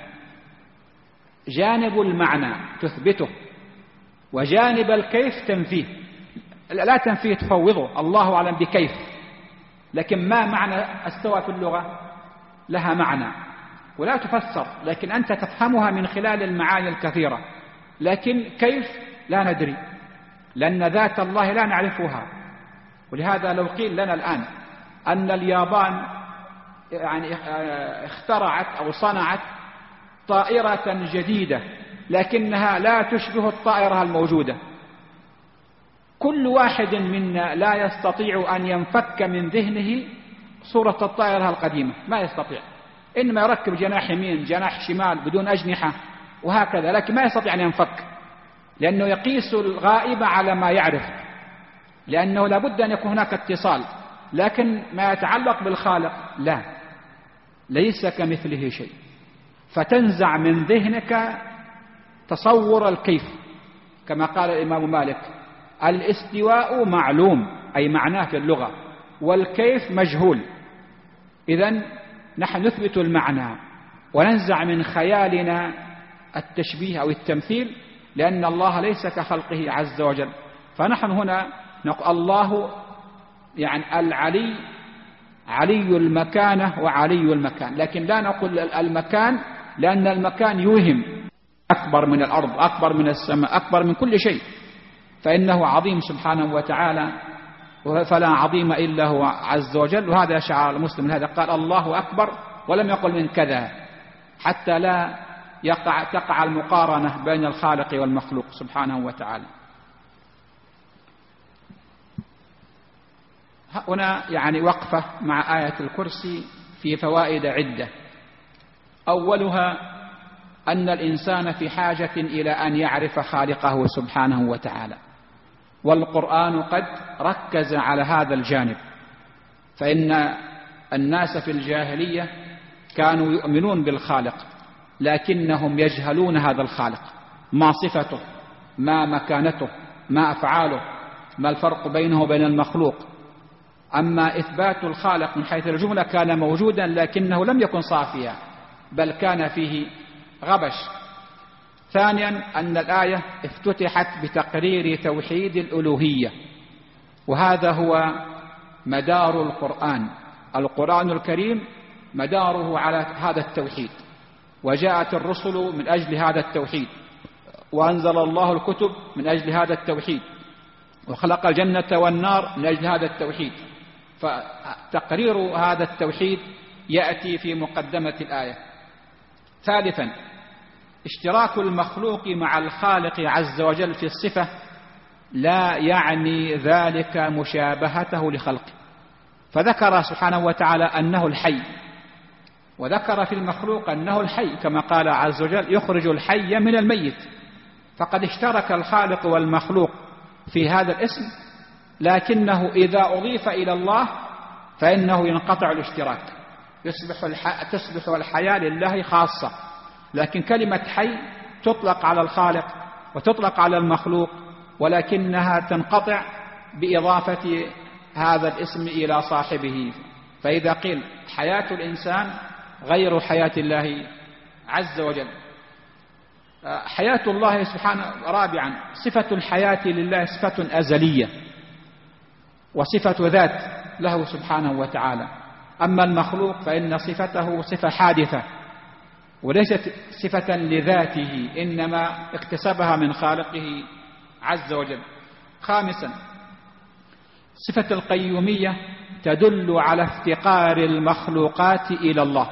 جانب المعنى تثبته، وجانب الكيف تنفيه. لا تنفيه تفوضه، الله أعلم بكيف، لكن ما معنى استوى في اللغة؟ لها معنى ولا تفسر، لكن أنت تفهمها من خلال المعاني الكثيرة، لكن كيف لا ندري، لأن ذات الله لا نعرفها. ولهذا لو قيل لنا الآن أن اليابان يعني اخترعت أو صنعت طائرة جديدة لكنها لا تشبه الطائرة الموجودة، كل واحد منا لا يستطيع أن ينفك من ذهنه صورة الطائرة القديمة، ما يستطيع، إنما يركب جناح يمين جناح شمال بدون أجنحة وهكذا، لكن ما يستطيع أن ينفك، لأنه يقيس الغائب على ما يعرف، لأنه لابد أن يكون هناك اتصال. لكن ما يتعلق بالخالق لا، ليس كمثله شيء، فتنزع من ذهنك تصور الكيف. كما قال الإمام مالك: الاستواء معلوم، أي معناه في اللغة، والكيف مجهول. إذن نحن نثبت المعنى وننزع من خيالنا التشبيه أو التمثيل، لأن الله ليس كخلقه عز وجل. فنحن هنا نقول الله يعني العلي، علي المكانة وعلي المكان، لكن لا نقول المكان، لأن المكان يوهم أكبر من الأرض، أكبر من السماء، أكبر من كل شيء، فإنه عظيم سبحانه وتعالى، فلا عظيم إلا هو عز وجل. وهذا شعار المسلم، هذا قال الله أكبر ولم يقل من كذا، حتى لا تقع المقارنة بين الخالق والمخلوق سبحانه وتعالى. هنا يعني وقفة مع آية الكرسي في فوائد عدة. أولها أن الإنسان في حاجة إلى أن يعرف خالقه سبحانه وتعالى، والقرآن قد ركز على هذا الجانب. فإن الناس في الجاهلية كانوا يؤمنون بالخالق، لكنهم يجهلون هذا الخالق، ما صفته، ما مكانته، ما أفعاله، ما الفرق بينه وبين المخلوق. أما إثبات الخالق من حيث الجملة كان موجودا، لكنه لم يكن صافيا، بل كان فيه غبش. ثانيا أن الآية افتتحت بتقرير توحيد الألوهية، وهذا هو مدار القرآن. القرآن الكريم مداره على هذا التوحيد، وجاءت الرسل من أجل هذا التوحيد، وأنزل الله الكتب من أجل هذا التوحيد، وخلق الجنة والنار من أجل هذا التوحيد. فتقرير هذا التوحيد يأتي في مقدمة الآية. ثالثا اشتراك المخلوق مع الخالق عز وجل في الصفة لا يعني ذلك مشابهته لخلقه، فذكر سبحانه وتعالى أنه الحي، وذكر في المخلوق أنه الحي كما قال عز وجل يخرج الحي من الميت. فقد اشترك الخالق والمخلوق في هذا الاسم، لكنه إذا أضيف إلى الله فإنه ينقطع الاشتراك، تصبح الحياة لله خاصة. لكن كلمة حي تطلق على الخالق وتطلق على المخلوق، ولكنها تنقطع بإضافة هذا الاسم إلى صاحبه. فإذا قيل حياة الإنسان غير حياة الله عز وجل. حياة الله سبحانه. رابعا صفة الحياة لله صفة أزلية، وصفة ذات له سبحانه وتعالى. أما المخلوق فإن صفته صفة حادثة، وليست صفة لذاته، إنما اكتسبها من خالقه عز وجل. خامسا صفة القيومية تدل على افتقار المخلوقات إلى الله،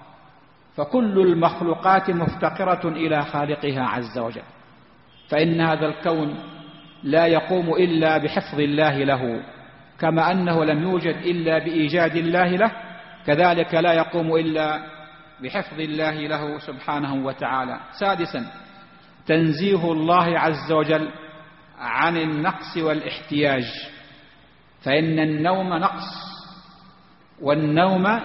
فكل المخلوقات مفتقرة إلى خالقها عز وجل، فإن هذا الكون لا يقوم إلا بحفظ الله له، كما أنه لم يوجد إلا بإيجاد الله له، كذلك لا يقوم إلا بحفظ الله له سبحانه وتعالى. سادسا تنزيه الله عز وجل عن النقص والاحتياج، فإن النوم نقص، والنوم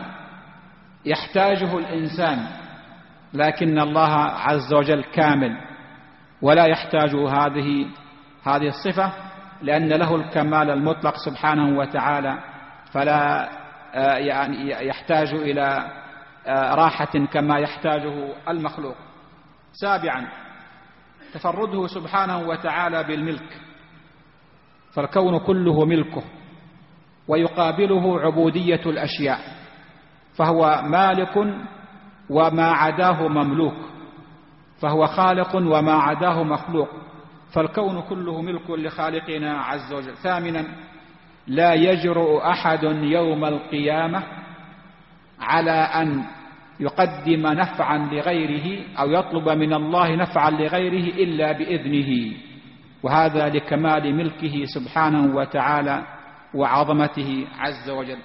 يحتاجه الإنسان، لكن الله عز وجل كامل ولا يحتاج هذه الصفة، لأن له الكمال المطلق سبحانه وتعالى، فلا يعني يحتاج إلى راحة كما يحتاجه المخلوق. سابعا تفرده سبحانه وتعالى بالملك، فالكون كله ملكه، ويقابله عبودية الأشياء، فهو مالك وما عداه مملوك، فهو خالق وما عداه مخلوق، فالكون كله ملك لخالقنا عز وجل. ثامنا لا يجرؤ أحد يوم القيامة على أن يقدم نفعا لغيره أو يطلب من الله نفعا لغيره إلا بإذنه، وهذا لكمال ملكه سبحانه وتعالى وعظمته عز وجل.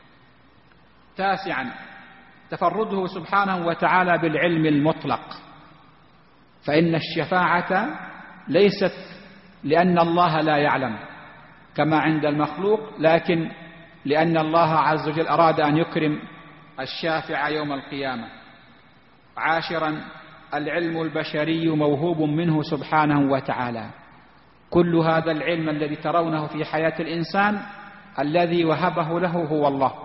تاسعا تفرده سبحانه وتعالى بالعلم المطلق، فإن الشفاعة ليست لأن الله لا يعلم كما عند المخلوق، لكن لأن الله عز وجل أراد أن يكرم الشافع يوم القيامة. عاشرا العلم البشري موهوب منه سبحانه وتعالى، كل هذا العلم الذي ترونه في حياة الإنسان الذي وهبه له هو الله.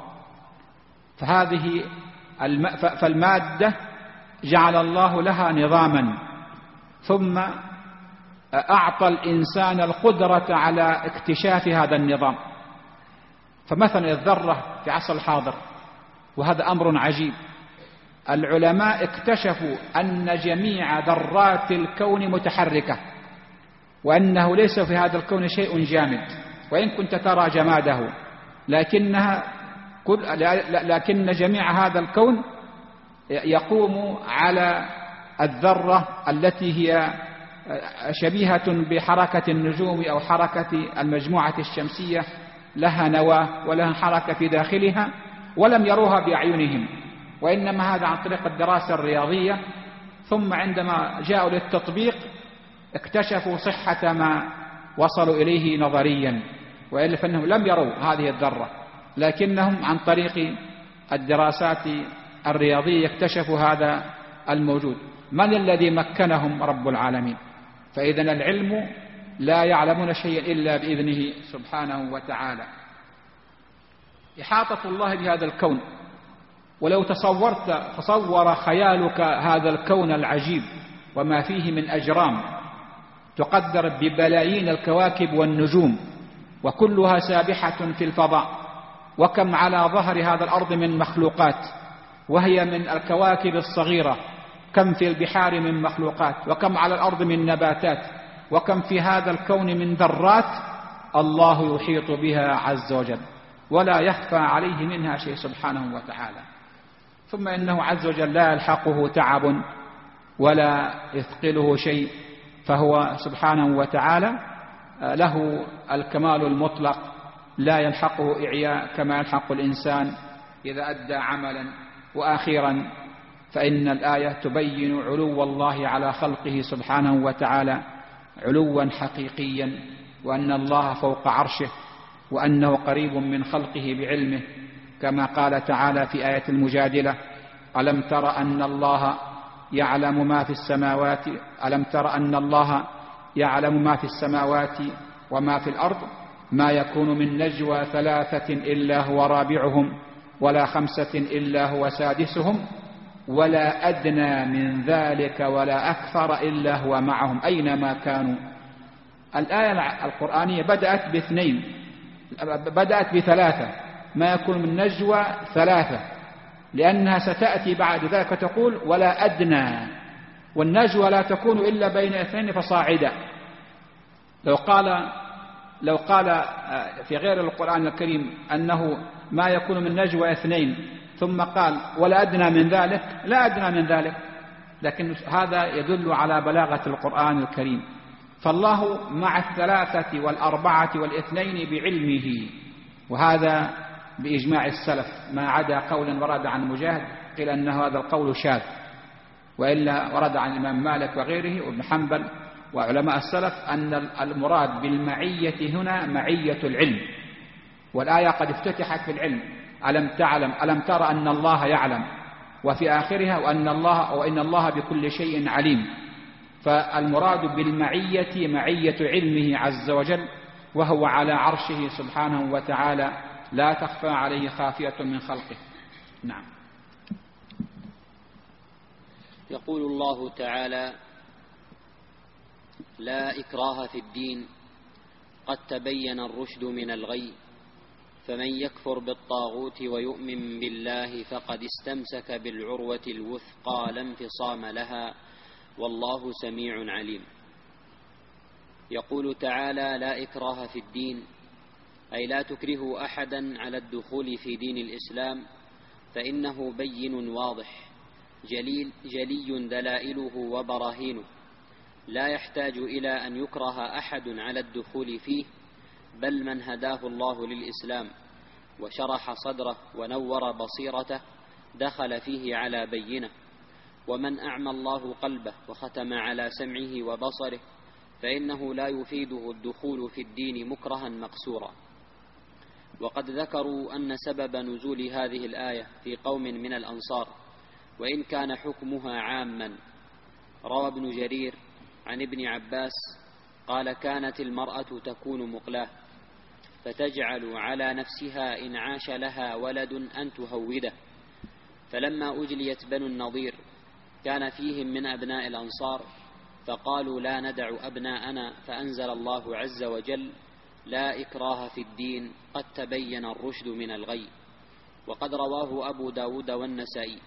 فالمادة جعل الله لها نظاما، ثم أعطى الإنسان القدرة على اكتشاف هذا النظام. فمثلا الذرة في عصر الحاضر، وهذا أمر عجيب، العلماء اكتشفوا أن جميع ذرات الكون متحركة، وأنه ليس في هذا الكون شيء جامد، وإن كنت ترى جماده لكن جميع هذا الكون يقوم على الذرة التي هي شبيهة بحركة النجوم أو حركة المجموعة الشمسية، لها نواة ولها حركة في داخلها، ولم يروها بأعينهم، وإنما هذا عن طريق الدراسة الرياضية. ثم عندما جاءوا للتطبيق اكتشفوا صحة ما وصلوا إليه نظريا، وإلا فإنهم لم يروا هذه الذرة، لكنهم عن طريق الدراسات الرياضية اكتشفوا هذا الموجود. من الذي مكنهم؟ رب العالمين. فإذا العلم لا يعلمون شيئا إلا بإذنه سبحانه وتعالى. إحاطة الله بهذا الكون، ولو تصور خيالك هذا الكون العجيب وما فيه من أجرام تقدر ببلايين الكواكب والنجوم، وكلها سابحة في الفضاء، وكم على ظهر هذا الأرض من مخلوقات، وهي من الكواكب الصغيرة، كم في البحار من مخلوقات، وكم على الأرض من نباتات، وكم في هذا الكون من ذرات، الله يحيط بها عز وجل ولا يخفى عليه منها شيء سبحانه وتعالى. ثم إنه عز وجل لا يلحقه تعب ولا يثقله شيء، فهو سبحانه وتعالى له الكمال المطلق، لا يلحقه إعياء كما يلحق الإنسان إذا أدى عملا. وآخيرا فإن الآية تبين علو الله على خلقه سبحانه وتعالى علوا حقيقيا، وأن الله فوق عرشه، وأنه قريب من خلقه بعلمه، كما قال تعالى في آية المجادلة: ألم تر أن الله يعلم ما في السماوات ألم تر أن الله يعلم ما في السماوات وما في الأرض، ما يكون من نجوى ثلاثة إلا هو رابعهم، ولا خمسة إلا هو سادسهم، ولا أدنى من ذلك ولا أكثر إلا هو معهم أينما كانوا. الآية القرآنية بدأت بثلاثة، ما يكون من نجوى ثلاثة، لأنها ستأتي بعد ذلك تقول ولا أدنى، والنجوى لا تكون إلا بين اثنين فصاعدا. لو قال في غير القرآن الكريم أنه ما يكون من نجوى اثنين ثم قال ولا أدنى من ذلك، لا أدنى من ذلك، لكن هذا يدل على بلاغة القرآن الكريم. فالله مع الثلاثة والأربعة والاثنين بعلمه، وهذا بإجماع السلف، ما عدا قولا ورد عن مجاهد قيل أن هذا القول شاذ، وإلا ورد عن الإمام مالك وغيره وابن حنبل وعلماء السلف أن المراد بالمعية هنا معية العلم، والآية قد افتتحت في العلم: ألم تعلم ألم تر أن الله يعلم، وفي آخرها وإن الله بكل شيء عليم. فالمراد بالمعية معية علمه عز وجل، وهو على عرشه سبحانه وتعالى، لا تخفى عليه خافية من خلقه. نعم. يقول الله تعالى: لا إكراه في الدين، قد تبين الرشد من الغي، فمن يكفر بالطاغوت ويؤمن بالله فقد استمسك بالعروة الوثقى لا انفصام لها، والله سميع عليم. يقول تعالى: لا إكراه في الدين، أي لا تكرهوا أحدا على الدخول في دين الإسلام، فإنه بين واضح جلي دلائله وبراهينه، لا يحتاج إلى أن يكره أحد على الدخول فيه، بل من هداه الله للإسلام وشرح صدره ونور بصيرته دخل فيه على بينه، ومن أعمى الله قلبه وختم على سمعه وبصره فإنه لا يفيده الدخول في الدين مكرها مقسورا. وقد ذكروا أن سبب نزول هذه الآية في قوم من الأنصار، وإن كان حكمها عاما. روى ابن جرير عن ابن عباس قال: كانت المرأة تكون مقلاة، فتجعل على نفسها إن عاش لها ولد أن تهوده، فلما أجليت بنو النضير كان فيهم من أبناء الأنصار فقالوا لا ندع أبناءنا، فأنزل الله عز وجل: لا إكراه في الدين، قد تبين الرشد من الغي. وقد رواه أبو داود والنسائي.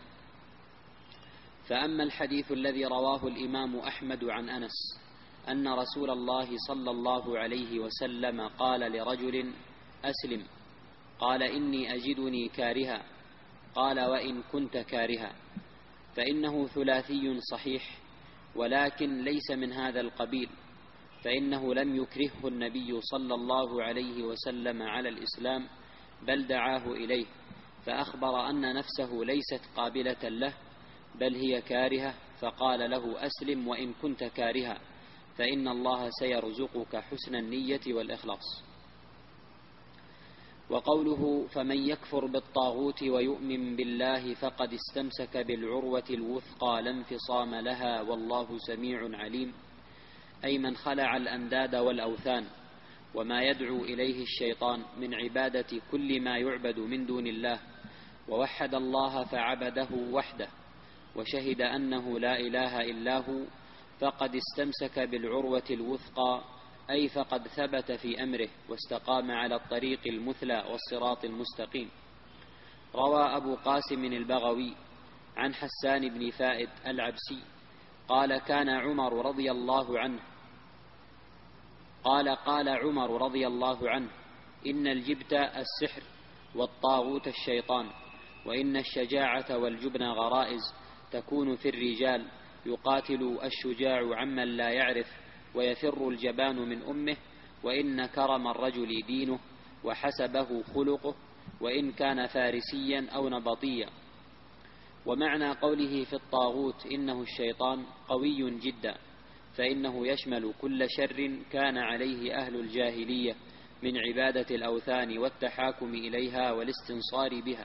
فأما الحديث الذي رواه الإمام أحمد عن أنس أن رسول الله صلى الله عليه وسلم قال لرجل: أسلم. قال: إني أجدني كارها. قال: وإن كنت كارها. فإنه ثلاثي صحيح، ولكن ليس من هذا القبيل، فإنه لم يكرهه النبي صلى الله عليه وسلم على الإسلام، بل دعاه إليه، فأخبر أن نفسه ليست قابلة له، بل هي كارهة، فقال له: أسلم وإن كنت كارها، فإن الله سيرزقك حسن النية والإخلاص. وقوله: فمن يكفر بالطاغوت ويؤمن بالله فقد استمسك بالعروة الوثقى لا انفصام لها والله سميع عليم، أي من خلع الأنداد والأوثان وما يدعو إليه الشيطان من عبادة كل ما يعبد من دون الله، ووحد الله فعبده وحده، وشهد أنه لا إله إلا هو، فقد استمسك بالعروة الوثقى، أي فقد ثبت في أمره واستقام على الطريق المثلى والصراط المستقيم. روى أبو قاسم البغوي عن حسان بن فائد العبسي قال: قال عمر رضي الله عنه: إن الجبت السحر والطاغوت الشيطان، وإن الشجاعة والجبن غرائز تكون في الرجال، يقاتل الشجاع عمن لا يعرف، ويفر الجبان من أمه، وإن كرم الرجل دينه، وحسبه خلقه، وإن كان فارسيا أو نبطيا. ومعنى قوله في الطاغوت إنه الشيطان قوي جدا، فإنه يشمل كل شر كان عليه أهل الجاهلية من عبادة الأوثان والتحاكم إليها والاستنصار بها.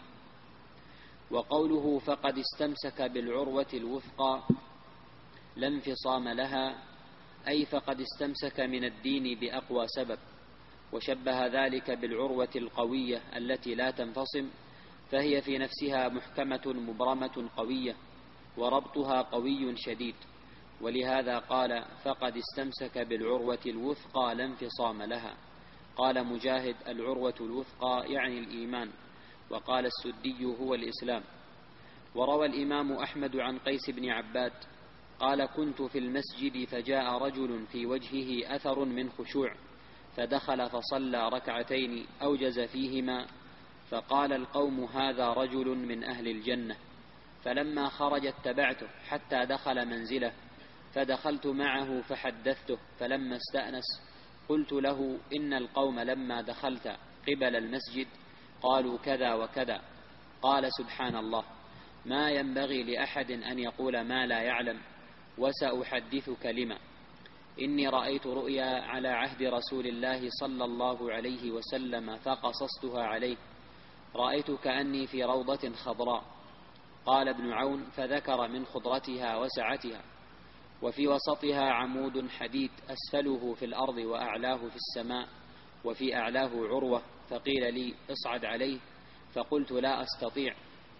وقوله فقد استمسك بالعروة الوثقى لا انفصام لها، أي فقد استمسك من الدين بأقوى سبب، وشبه ذلك بالعروة القوية التي لا تنفصم، فهي في نفسها محكمة مبرمة قوية، وربطها قوي شديد، ولهذا قال فقد استمسك بالعروة الوثقى لا انفصام لها. قال مجاهد: العروة الوثقى يعني الإيمان، وقال السدي: هو الإسلام. وروى الإمام أحمد عن قيس بن عباد قال: كنت في المسجد فجاء رجل في وجهه أثر من خشوع، فدخل فصلى ركعتين أوجز فيهما، فقال القوم: هذا رجل من أهل الجنة. فلما خرج اتبعته حتى دخل منزله، فدخلت معه فحدثته، فلما استأنس قلت له: إن القوم لما دخلت قبل المسجد قالوا كذا وكذا. قال: سبحان الله، ما ينبغي لأحد أن يقول ما لا يعلم، وسأحدثك لما. إني رأيت رؤيا على عهد رسول الله صلى الله عليه وسلم فقصصتها عليه، رأيت كأني في روضة خضراء. قال ابن عون: فذكر من خضرتها وسعتها، وفي وسطها عمود حديد أسفله في الأرض وأعلاه في السماء، وفي أعلاه عروة، فقيل لي: اصعد عليه، فقلت: لا أستطيع.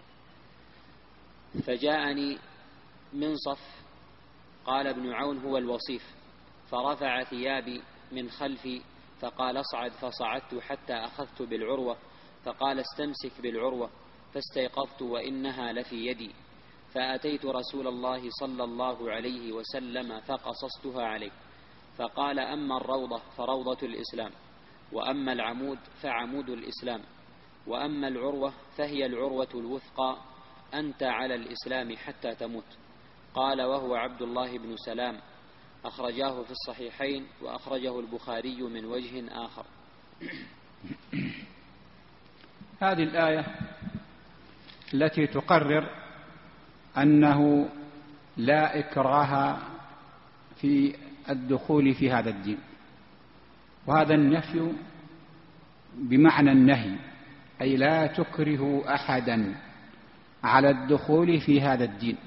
فجاءني منصف، قال ابن عون: هو الوصيف، فرفع ثيابي من خلفي فقال: اصعد، فصعدت حتى أخذت بالعروة، فقال: استمسك بالعروة، فاستيقظت وإنها لفي يدي، فأتيت رسول الله صلى الله عليه وسلم فقصصتها عليه، فقال: أما الروضة فروضة الإسلام، وأما العمود فعمود الإسلام، وأما العروة فهي العروة الوثقى، أنت على الإسلام حتى تموت. قال: وهو عبد الله بن سلام، أخرجاه في الصحيحين، وأخرجه البخاري من وجه آخر. هذه الآية التي تقرر أنه لا إكراه في الدخول في هذا الدين، وهذا النفي بمعنى النهي، أي لا تكره أحدا على الدخول في هذا الدين.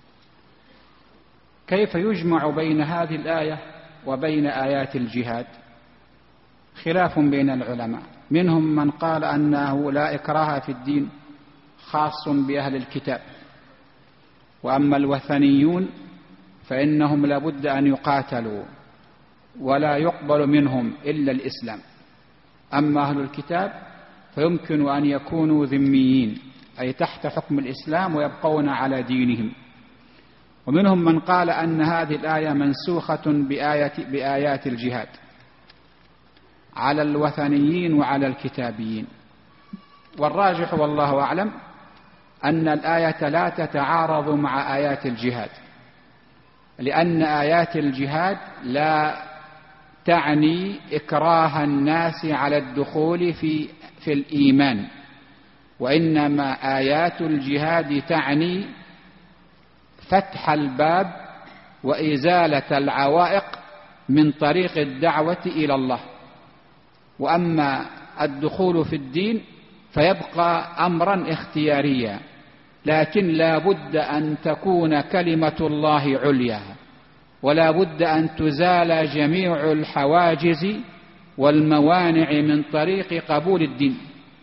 كيف يجمع بين هذه الآية وبين آيات الجهاد؟ خلاف بين العلماء، منهم من قال أنه لا إكراه في الدين خاص بأهل الكتاب، وأما الوثنيون فإنهم لابد أن يقاتلوا ولا يقبل منهم إلا الإسلام. أما أهل الكتاب فيمكن أن يكونوا ذميين، أي تحت حكم الإسلام ويبقون على دينهم. ومنهم من قال أن هذه الآية منسوخة بآيات الجهاد على الوثنيين وعلى الكتابيين. والراجح والله أعلم أن الآية لا تتعارض مع آيات الجهاد، لأن آيات الجهاد لا تعني إكراه الناس على الدخول في الإيمان، وإنما آيات الجهاد تعني فتح الباب وإزالة العوائق من طريق الدعوة إلى الله. وأما الدخول في الدين فيبقى أمرا اختياريا، لكن لا بد أن تكون كلمة الله عليا، ولا بد أن تزال جميع الحواجز والموانع من طريق قبول الدين.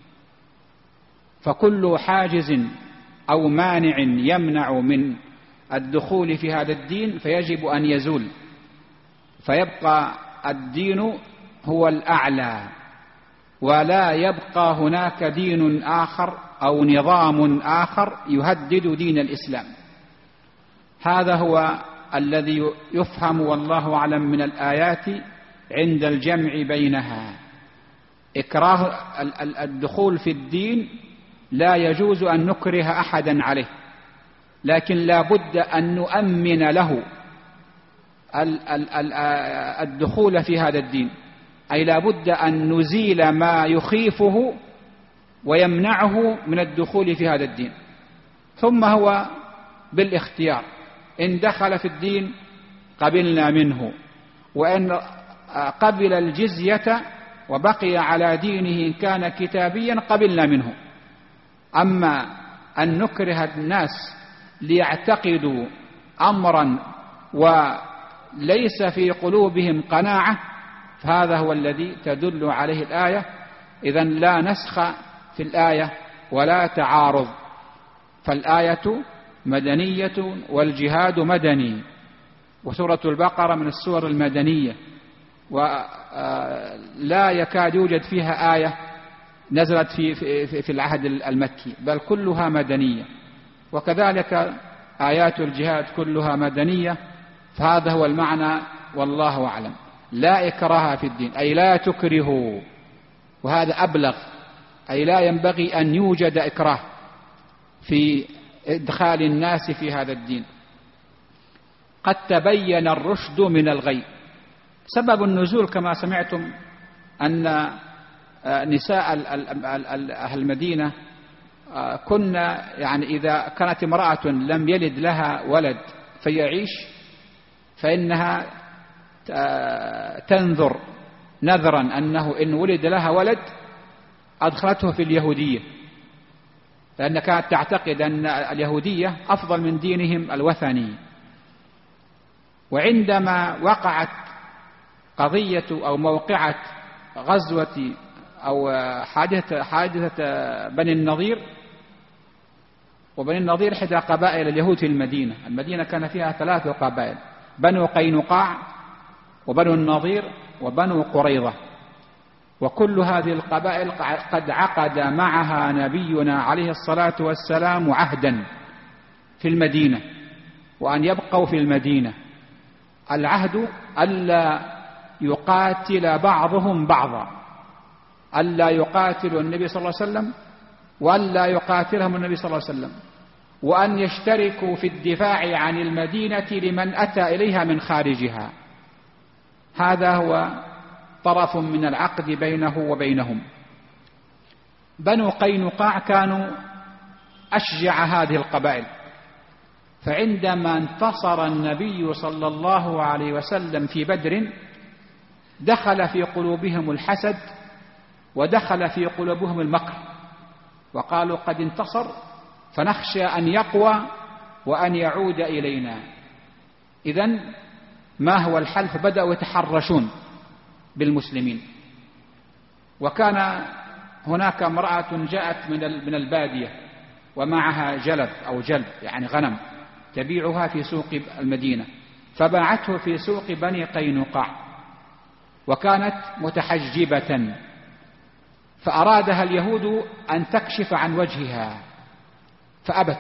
فكل حاجز أو مانع يمنع من الدخول في هذا الدين فيجب أن يزول، فيبقى الدين هو الأعلى، ولا يبقى هناك دين آخر أو نظام آخر يهدد دين الإسلام. هذا هو الذي يفهم والله أعلم من الآيات عند الجمع بينها. إكراه الدخول في الدين لا يجوز أن نكره أحدا عليه، لكن لا بد أن نؤمن له الدخول في هذا الدين، أي لا بد أن نزيل ما يخيفه ويمنعه من الدخول في هذا الدين. ثم هو بالاختيار، إن دخل في الدين قبلنا منه، وإن قبل الجزية وبقي على دينه إن كان كتابيا قبلنا منه. أما أن نكره الناس ليعتقدوا أمرا وليس في قلوبهم قناعة، فهذا هو الذي تدل عليه الآية. إذن لا نسخ في الآية ولا تعارض، فالآية مدنية والجهاد مدني، وسورة البقرة من السور المدنية، ولا يكاد يوجد فيها آية نزلت في العهد المكي، بل كلها مدنية. وكذلك آيات الجهاد كلها مدنية، فهذا هو المعنى والله أعلم. لا إكراه في الدين، أي لا تكرهوا، وهذا أبلغ، أي لا ينبغي أن يوجد إكراه في إدخال الناس في هذا الدين. قد تبين الرشد من الغي. سبب النزول كما سمعتم أن نساء أهل المدينة كنا يعني إذا كانت امرأة لم يلد لها ولد فيعيش فإنها تنذر نذرا أنه إن ولد لها ولد أدخلته في اليهودية، لأن كانت تعتقد أن اليهودية أفضل من دينهم الوثني. وعندما وقعت قضية أو موقعة غزوة أو حادثة بني النضير، وبني النضير إحدى قبائل اليهود في المدينة. المدينة كان فيها 3 قبائل: بنو قينقاع وبنو النضير وبنو قريظة، وكل هذه القبائل قد عقد معها نبينا عليه الصلاة والسلام عهدا في المدينة، وأن يبقوا في المدينة. العهد ألا يقاتل بعضهم بعضا، ألا يقاتل النبي صلى الله عليه وسلم وألا يقاتلهم النبي صلى الله عليه وسلم، وأن يشتركوا في الدفاع عن المدينة لمن أتى إليها من خارجها. هذا هو طرف من العقد بينه وبينهم. بنو قينقاع كانوا أشجع هذه القبائل، فعندما انتصر النبي صلى الله عليه وسلم في بدر دخل في قلوبهم الحسد ودخل في قلوبهم المكر، وقالوا قد انتصر فنخشى أن يقوى وأن يعود إلينا. إذن ما هو الحل؟ فبدأوا يتحرشون بالمسلمين. وكان هناك امرأة جاءت من البادية ومعها جلب أو جلب يعني غنم تبيعها في سوق المدينة، فباعته في سوق بني قينقاع، وكانت متحجبة، فأرادها اليهود أن تكشف عن وجهها فأبت،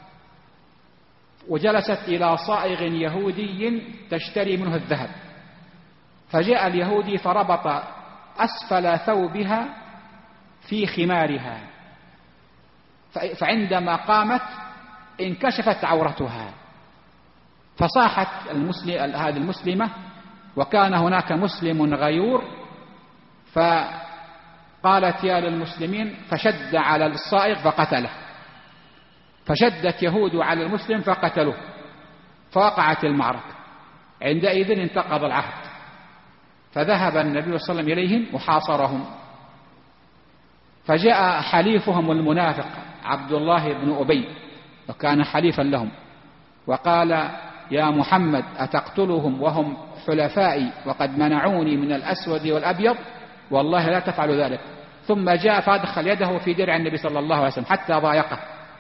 وجلست إلى صائغ يهودي تشتري منه الذهب، فجاء اليهودي فربط أسفل ثوبها في خمارها، فعندما قامت انكشفت عورتها، فصاحت هذه المسلمة، وكان هناك مسلم غيور، فقالت يا للمسلمين، فشد على الصائغ فقتله، فشدت يهود على المسلم فقتلوه، فوقعت المعركة. عندئذ انتقض العهد، فذهب النبي صلى الله عليه وسلم إليهم وحاصرهم، فجاء حليفهم المنافق عبد الله بن أبي، وكان حليفا لهم، وقال يا محمد أتقتلهم وهم حلفائي وقد منعوني من الأسود والأبيض؟ والله لا تفعل ذلك. ثم جاء فأدخل يده في درع النبي صلى الله عليه وسلم حتى ضايقه،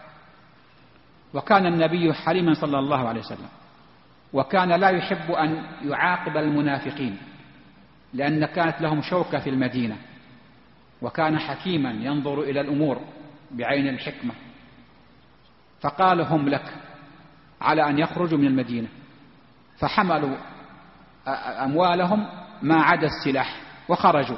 وكان النبي حليما صلى الله عليه وسلم، وكان لا يحب أن يعاقب المنافقين، لأن كانت لهم شوكة في المدينة، وكان حكيما ينظر إلى الأمور بعين الحكمة، فقال هم لك على أن يخرجوا من المدينة، فحملوا أموالهم ما عدا السلاح وخرجوا.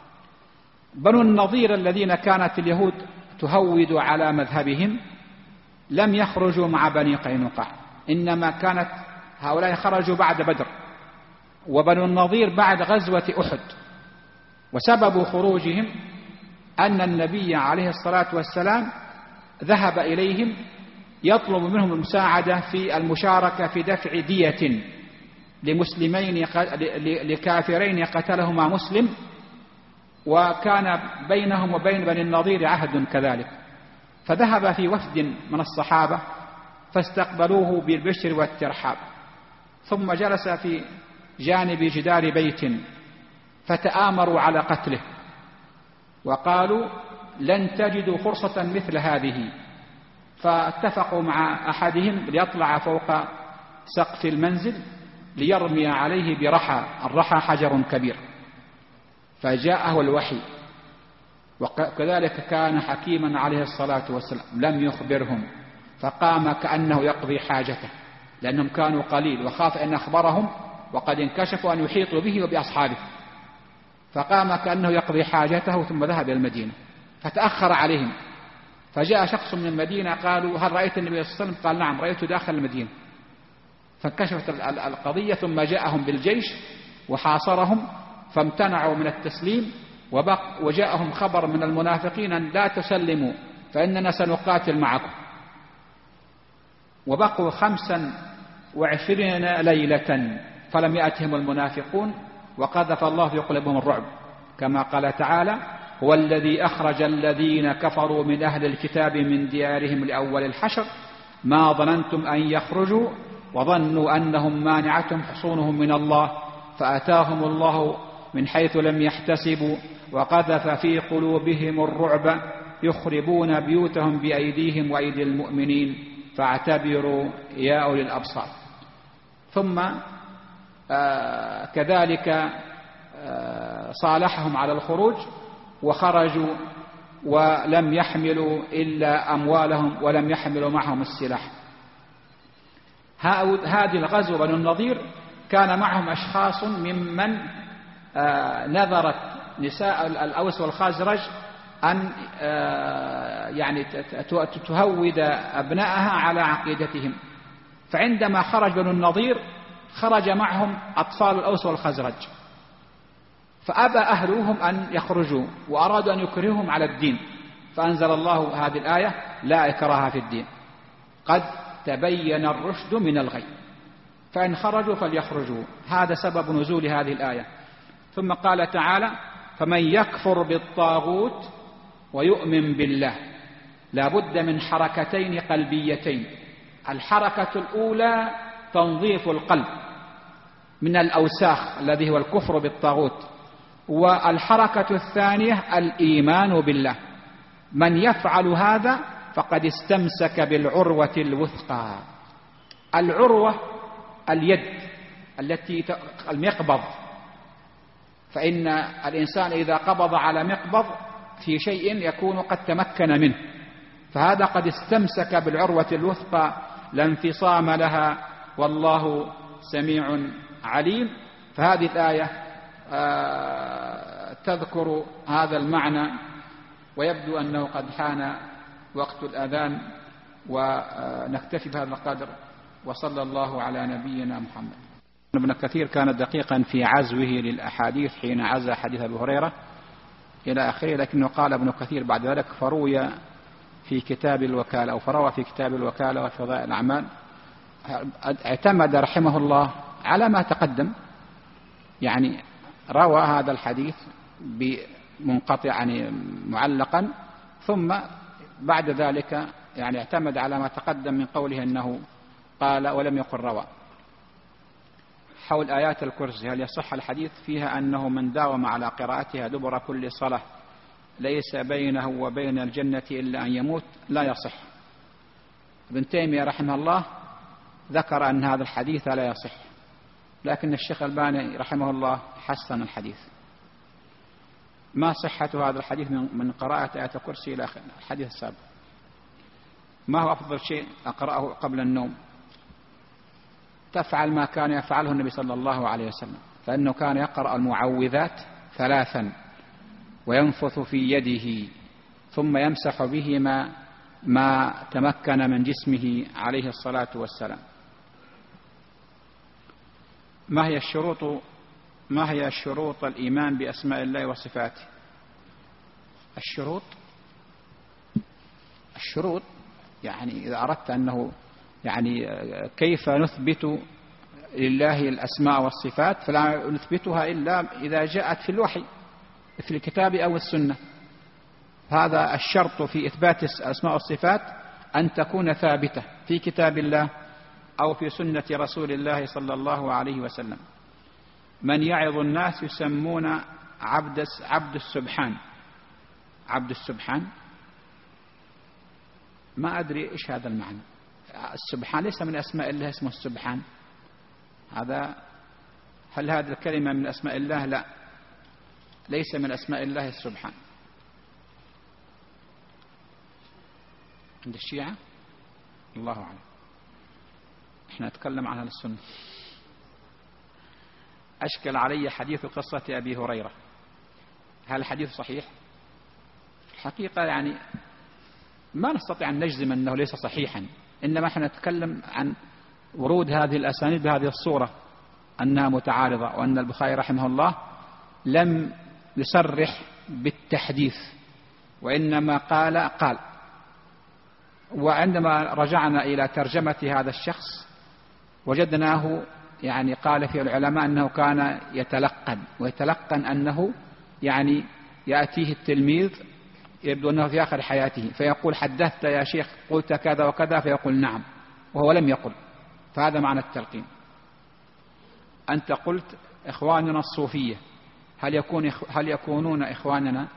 بنو النضير الذين كانت اليهود تهود على مذهبهم لم يخرجوا مع بني قينقاع، إنما كانت هؤلاء خرجوا بعد بدر، وبنو النضير بعد غزوة أحد. وسبب خروجهم أن النبي عليه الصلاة والسلام ذهب إليهم يطلب منهم المساعدة في المشاركة في دفع دية لمسلمين لكافرين قتلهما مسلم، وكان بينهم وبين بني النضير عهد كذلك. فذهب في وفد من الصحابة فاستقبلوه بالبشر والترحاب، ثم جلس في جانب جدار بيت فتآمروا على قتله، وقالوا لن تجدوا فرصة مثل هذه، فاتفقوا مع أحدهم ليطلع فوق سقف المنزل ليرمي عليه برحى، الرحى حجر كبير، فجاءه الوحي، وكذلك كان حكيما عليه الصلاة والسلام، لم يخبرهم، فقام كأنه يقضي حاجته، لأنهم كانوا قليل، وخاف أن أخبرهم وقد انكشفوا أن يحيطوا به وبأصحابه، فقام كأنه يقضي حاجته ثم ذهب إلى المدينة، فتأخر عليهم، فجاء شخص من المدينة قالوا هل رأيت النبي صلى الله عليه وسلم؟ قال نعم رأيته داخل المدينة، فانكشفت القضية، ثم جاءهم بالجيش وحاصرهم فامتنعوا من التسليم، وجاءهم خبر من المنافقين أن لا تسلموا فإننا سنقاتل معكم، وبقوا 25 ليلة فلم يأتهم المنافقون، وقذف الله في قلوبهم الرعب، كما قال تعالى هو الذي أخرج الذين كفروا من أهل الكتاب من ديارهم لأول الحشر ما ظننتم أن يخرجوا وظنوا أنهم مانعتهم حصونهم من الله فأتاهم الله من حيث لم يحتسبوا وقذف في قلوبهم الرعب يخربون بيوتهم بأيديهم وأيدي المؤمنين فاعتبروا يا أولي الأبصار. ثم كذلك صالحهم على الخروج وخرجوا ولم يحملوا إلا أموالهم ولم يحملوا معهم السلاح. هذه الغزوة بنو النضير كان معهم أشخاص ممن نذرت نساء الأوس والخزرج أن يعني تهود أبنائها على عقيدتهم، فعندما خرج بنو النضير خرج معهم أطفال الأوس والخزرج، فأبى أهلهم أن يخرجوا وأرادوا أن يكرههم على الدين، فأنزل الله هذه الآية لا إكراه في الدين قد تبين الرشد من الغي فإن خرجوا فليخرجوا. هذا سبب نزول هذه الآية. ثم قال تعالى فمن يكفر بالطاغوت ويؤمن بالله لا بد من حركتين قلبيتين. الحركة الأولى تنظيف القلب من الأوساخ الذي هو الكفر بالطاغوت، والحركة الثانية الإيمان بالله. من يفعل هذا فقد استمسك بالعروة الوثقى. العروة اليد التي المقبض، فإن الإنسان إذا قبض على مقبض في شيء يكون قد تمكن منه، فهذا قد استمسك بالعروة الوثقى لا انفصام لها والله سميع عليم. فهذه الآية تذكر هذا المعنى، ويبدو أنه قد حان وقت الأذان، ونكتفي بهذا القدر، وصلى الله على نبينا محمد. ابن كثير كان دقيقا في عزوه للأحاديث حين عزى حديث أبي هريرة إلى آخره، لكنه قال ابن كثير بعد ذلك فروى في كتاب الوكالة وفضائل الأعمال، اعتمد رحمه الله على ما تقدم، يعني روى هذا الحديث بمنقطع يعني معلقا، ثم بعد ذلك يعني اعتمد على ما تقدم من قوله أنه قال ولم يقل روى. حول آيات الكرسي، هل يصح الحديث فيها أنه من داوم على قراءتها دبر كل صلاة ليس بينه وبين الجنة إلا أن يموت؟ لا يصح. ابن تيمية رحمه الله ذكر أن هذا الحديث لا يصح، لكن الشيخ الألباني رحمه الله حسن الحديث. ما صحة هذا الحديث من قراءة آيات الكرسي إلى الحديث السابق؟ ما هو أفضل شيء أقرأه قبل النوم؟ تفعل ما كان يفعله النبي صلى الله عليه وسلم، فإنه كان يقرأ المعوذات 3 وينفث في يده ثم يمسح به ما تمكن من جسمه عليه الصلاة والسلام. ما هي الشروط الإيمان بأسماء الله وصفاته؟ الشروط يعني إذا أردت أنه يعني كيف نثبت لله الأسماء والصفات، فلا نثبتها إلا إذا جاءت في الوحي في الكتاب أو السنة. هذا الشرط في إثبات الأسماء والصفات أن تكون ثابتة في كتاب الله أو في سنة رسول الله صلى الله عليه وسلم. من يعظ الناس يسمون عبد السبحان، ما أدري إيش هذا المعنى. السبحان ليس من أسماء الله اسمه السبحان، هل هذه الكلمة من أسماء الله؟ لا، ليس من أسماء الله السبحان. عند الشيعة الله أعلم، احنا نتكلم عن أهل السنة. أشكل علي حديث قصة أبي هريرة، هل الحديث صحيح؟ الحقيقة يعني ما نستطيع أن نجزم أنه ليس صحيحا، إنما احنا نتكلم عن ورود هذه الأسانيد بهذه الصورة أنها متعارضة، وأن البخاري رحمه الله لم يصرح بالتحديث وإنما قال. وعندما رجعنا إلى ترجمة هذا الشخص وجدناه يعني قال في العلماء أنه كان يتلقن أنه يعني يأتيه التلميذ يبدو أنه في آخر حياته فيقول حدثت يا شيخ قلت كذا وكذا، فيقول نعم وهو لم يقل. فهذا معنى التلقين. أنت قلت إخواننا الصوفية، هل يكونون إخواننا؟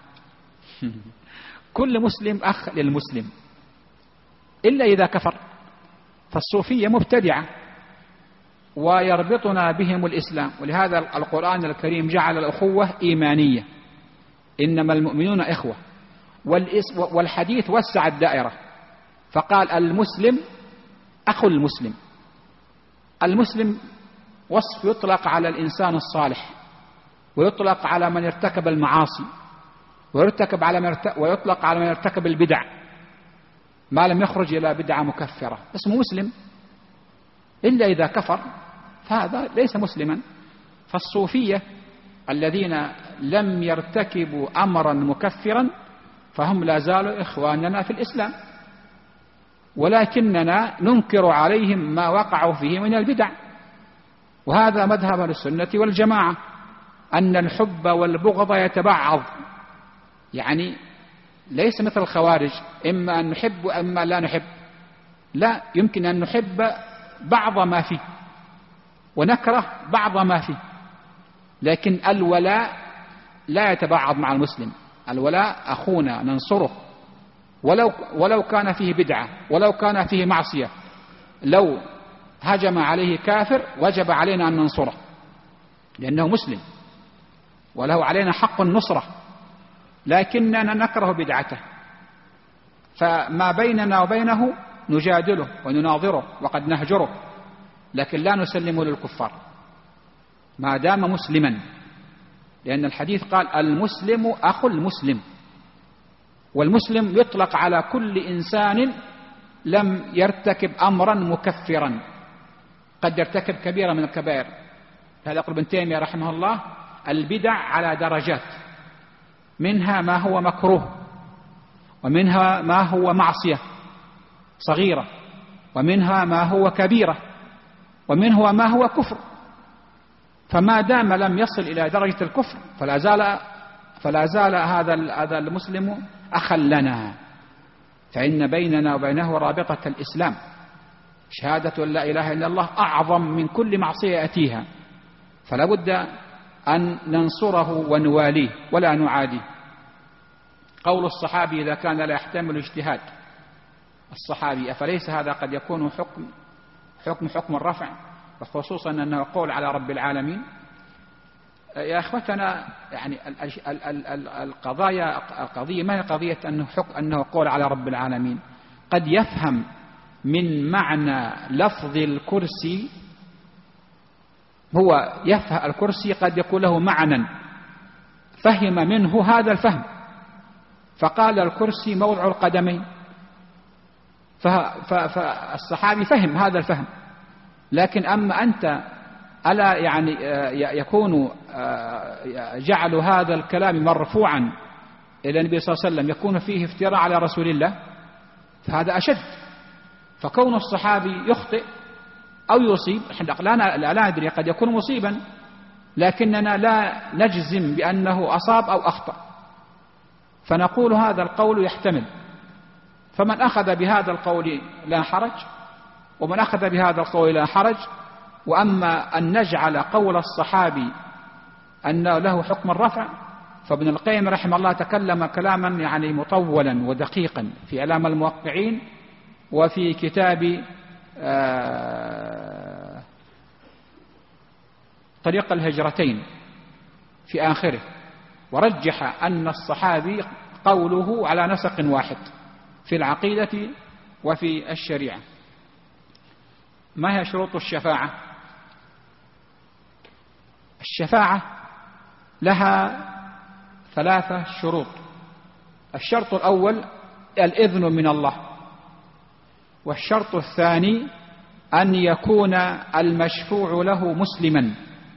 كل مسلم أخ للمسلم إلا إذا كفر، فالصوفية مبتدعة ويربطنا بهم الإسلام. ولهذا القرآن الكريم جعل الأخوة إيمانية، إنما المؤمنون إخوة، والحديث وسع الدائرة فقال المسلم أخو المسلم. المسلم وصف يطلق على الإنسان الصالح، ويطلق على من ارتكب المعاصي، ويطلق على من ارتكب البدع ما لم يخرج إلى بدعة مكفرة، اسمه مسلم. إلا إذا كفر فهذا ليس مسلما. فالصوفية الذين لم يرتكبوا أمرا مكفرا فهم لا زالوا إخواننا في الإسلام، ولكننا ننكر عليهم ما وقعوا فيه من البدع. وهذا مذهب السنة والجماعة، أن الحب والبغض يتبعض، يعني ليس مثل الخوارج إما أن نحب وإما لا نحب، لا، يمكن أن نحب بعض ما فيه ونكره بعض ما فيه، لكن الولاء لا يتبعض مع المسلم. الولاء أخونا ننصره ولو كان فيه بدعة، ولو كان فيه معصية. لو هجم عليه كافر وجب علينا أن ننصره لأنه مسلم وله علينا حق النصرة، لكننا نكره بدعته، فما بيننا وبينه نجادله ونناظره وقد نهجره، لكن لا نسلمه للكفار ما دام مسلما، لأن الحديث قال المسلم أخو المسلم، والمسلم يطلق على كل إنسان لم يرتكب أمرا مكفرا، قد يرتكب كبيرة من الكبائر. هذا يقول ابن تيمية رحمه الله البدع على درجات، منها ما هو مكروه، ومنها ما هو معصية صغيرة، ومنها ما هو كبيرة، ومنه ما هو كفر، فما دام لم يصل إلى درجة الكفر فلا زال هذا المسلم أخا لنا، فإن بيننا وبينه رابطة الإسلام، شهادة لا إله إلا الله أعظم من كل معصية يأتيها، فلا بد أن ننصره ونواليه ولا نعاديه. قول الصحابي إذا كان لا يحتمل اجتهاد الصحابي أفليس هذا قد يكون حكم الرفع، وخصوصا أنه قول على رب العالمين؟ يا أخوتنا، يعني القضية ما هي قضية أنه قول على رب العالمين، قد يفهم من معنى لفظ الكرسي، هو يفهم الكرسي قد يكون له معنى فهم منه هذا الفهم، فقال الكرسي موضع القدمين، فالصحابي فهم هذا الفهم، لكن أما أنت ألا يعني يكون جعل هذا الكلام مرفوعا إلى النبي صلى الله عليه وسلم يكون فيه افتراء على رسول الله، فهذا أشد. فكون الصحابي يخطئ أو يصيب لا ندري، قد يكون مصيبا لكننا لا نجزم بأنه أصاب أو أخطأ، فنقول هذا القول يحتمل، فمن أخذ بهذا القول لا حرج، ومن أخذ بهذا القول لا حرج. وأما أن نجعل قول الصحابي أنه له حكم الرفع، فابن القيم رحمه الله تكلم كلاما يعني مطولا ودقيقا في إعلام الموقعين وفي كتاب طريق الهجرتين في آخره، ورجح أن الصحابي قوله على نسق واحد في العقيدة وفي الشريعة. ما هي شروط الشفاعة؟ الشفاعة لها 3 شروط. الشرط الأول الإذن من الله، والشرط الثاني أن يكون المشفوع له مسلما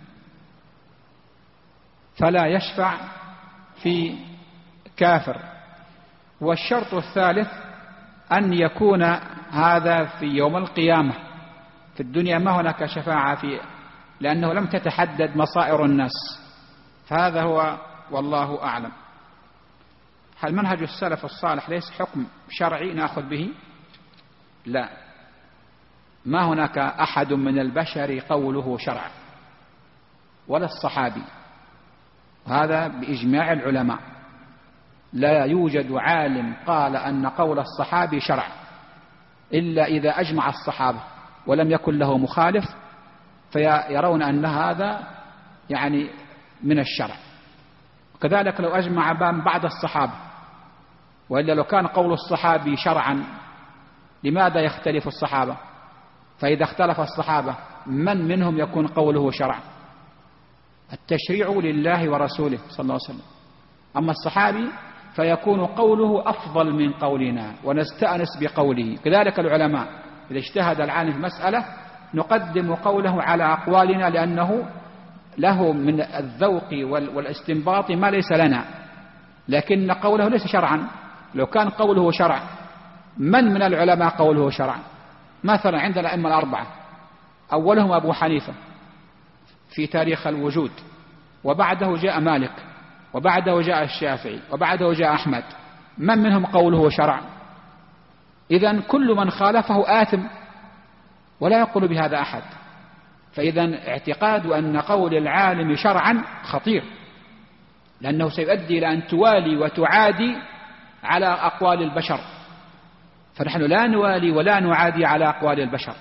فلا يشفع في كافر، والشرط الثالث أن يكون هذا في يوم القيامة. في الدنيا ما هناك شفاعة لأنه لم تتحدد مصائر الناس، فهذا هو والله أعلم. هل منهج السلف الصالح ليس حكم شرعي نأخذ به؟ لا، ما هناك أحد من البشر قوله شرع ولا الصحابي، هذا بإجماع العلماء، لا يوجد عالم قال أن قول الصحابي شرع إلا إذا أجمع الصحابة ولم يكن له مخالف فيرون أن هذا يعني من الشرع. وكذلك لو أجمع بعض الصحابة، وإلا لو كان قول الصحابي شرعا لماذا يختلف الصحابة؟ فإذا اختلف الصحابة من منهم يكون قوله شرع؟ التشريع لله ورسوله صلى الله عليه وسلم، أما الصحابي فيكون قوله أفضل من قولنا ونستأنس بقوله. كذلك العلماء إذا اجتهد العالم في مسألة نقدم قوله على أقوالنا، لأنه له من الذوق والاستنباط ما ليس لنا، لكن قوله ليس شرعا. لو كان قوله شرع من العلماء قوله شرع؟ مثلا عندنا الأئمة الأربعة، أولهم أبو حنيفة في تاريخ الوجود، وبعده جاء مالك، وبعده جاء الشافعي، وبعده جاء أحمد، من منهم قوله شرع؟ إذن كل من خالفه آثم ولا يقول بهذا أحد. فإذن اعتقاد أن قول العالم شرعا خطير، لأنه سيؤدي إلى أن توالي وتعادي على أقوال البشر، فنحن لا نوالي ولا نعادي على أقوال البشر.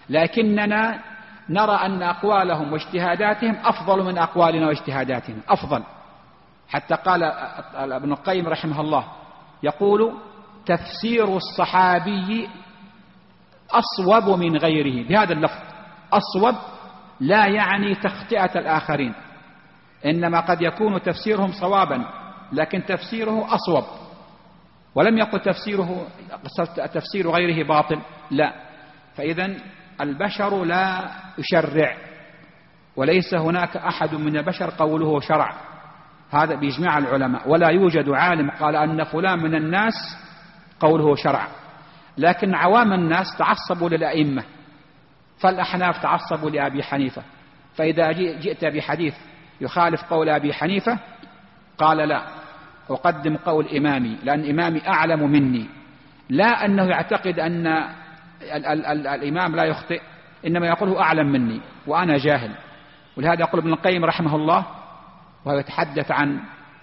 لكننا نرى أن أقوالهم واجتهاداتهم أفضل من أقوالنا واجتهاداتنا، أفضل. حتى قال ابن القيم رحمه الله يقول: تفسير الصحابي أصوب من غيره، بهذا اللفظ أصوب، لا يعني تخطئة الآخرين، إنما قد يكون تفسيرهم صوابا لكن تفسيره أصوب. ولم يقل تفسير غيره باطل، لا. فإذن البشر لا يشرع، وليس هناك أحد من البشر قوله شرع، هذا بإجماع العلماء. ولا يوجد عالم قال أن فلان من الناس قوله شرع. لكن عوام الناس تعصبوا للأئمة، فالأحناف تعصبوا لأبي حنيفة، فإذا جئت بحديث يخالف قول أبي حنيفة قال: لا، أقدم قول إمامي، لأن إمامي أعلم مني. لا أنه يعتقد أن الإمام لا يخطئ، إنما يقوله أعلم مني وأنا جاهل. ولهذا يقول ابن القيم رحمه الله وهو يتحدث عن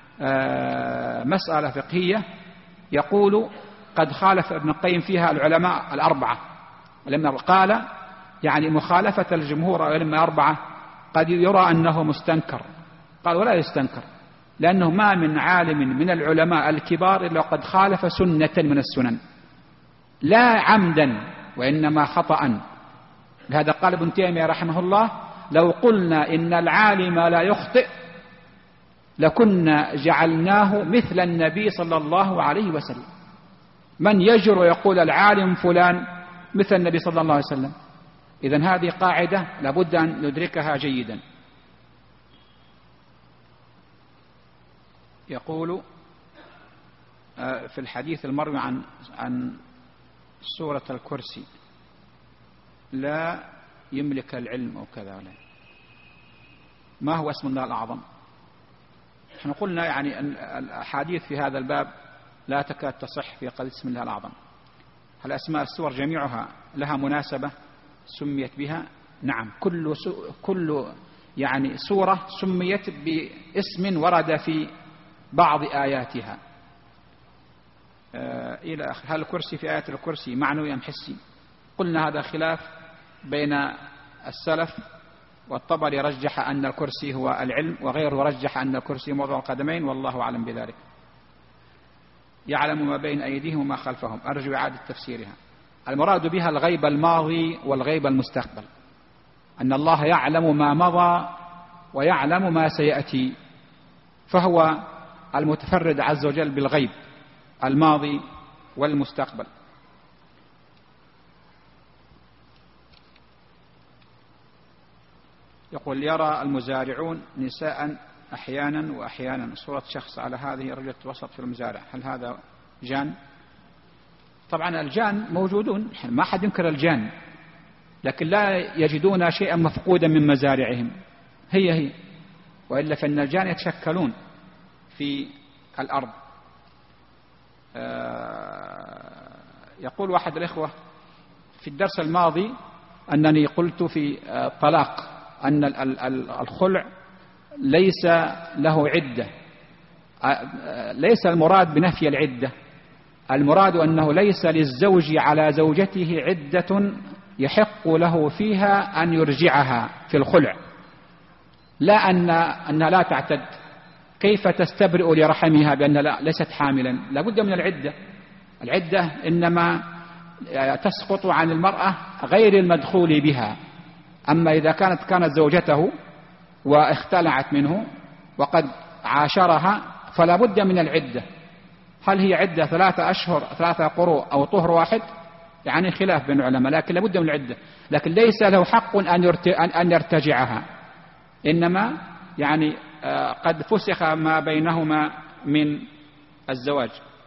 مسألة فقهية، يقول: قد خالف ابن القيم فيها العلماء الأربعة. لما قال يعني مخالفة الجمهور والأئمة الأربعة قد يرى أنه مستنكر، قال: ولا يستنكر، لأنه ما من عالم من العلماء الكبار إلا قد خالف سنة من السنن، لا عمدا وإنما خطأ. لهذا قال ابن تيمية رحمه الله: لو قلنا إن العالم لا يخطئ لكنا جعلناه مثل النبي صلى الله عليه وسلم. من يجر يقول العالم فلان مثل النبي صلى الله عليه وسلم؟ إذن هذه قاعدة لابد أن ندركها جيدا. يقول في الحديث المروي عن سورة الكرسي: لا يملك العلم أو كذا ولا. ما هو اسم الله الأعظم؟ نحن قلنا يعني أن الأحاديث في هذا الباب لا تكاد تصح في قضية اسم الله الأعظم. هل أسماء السور جميعها لها مناسبة سميت بها؟ نعم، كل يعني سورة سميت باسم ورد في بعض آياتها إلى آخر. هل الكرسي في آية الكرسي معنوي أم حسي؟ قلنا هذا خلاف بين السلف، والطبري رجح أن الكرسي هو العلم، وغيره رجح أن الكرسي موضع القدمين، والله أعلم بذلك. يعلم ما بين أيديهم وما خلفهم، أرجو إعادة تفسيرها. المراد بها الغيب الماضي والغيب المستقبل، أن الله يعلم ما مضى ويعلم ما سيأتي، فهو المتفرد عز وجل بالغيب الماضي والمستقبل. يقول: يرى المزارعون نساء أحيانا وأحيانا صورة شخص على هذه رجل وسط في المزارع، هل هذا جان؟ طبعا الجان موجودون، ما حد ينكر الجان، لكن لا يجدون شيئا مفقودا من مزارعهم، هي وإلا فإن الجان يتشكلون في الأرض. يقول واحد الإخوة: في الدرس الماضي أنني قلت في طلاق أن الخلع ليس له عدة. ليس المراد بنفي العدة، المراد أنه ليس للزوج على زوجته عدة يحق له فيها أن يرجعها في الخلع، لا أنها لا تعتد. كيف تستبرئ لرحمها بأن ليست حاملا؟ لابد من العدة إنما تسقط عن المرأة غير المدخول بها. أما إذا كانت زوجته واختلعت منه وقد عاشرها فلا بد من العدة. هل هي عدة 3 أشهر 3 قروء أو طهر واحد؟ يعني خلاف بين العلماء، لكن لابد من العدة. لكن ليس له حق أن يرتجعها، إنما يعني قد فسخ ما بينهما من الزواج.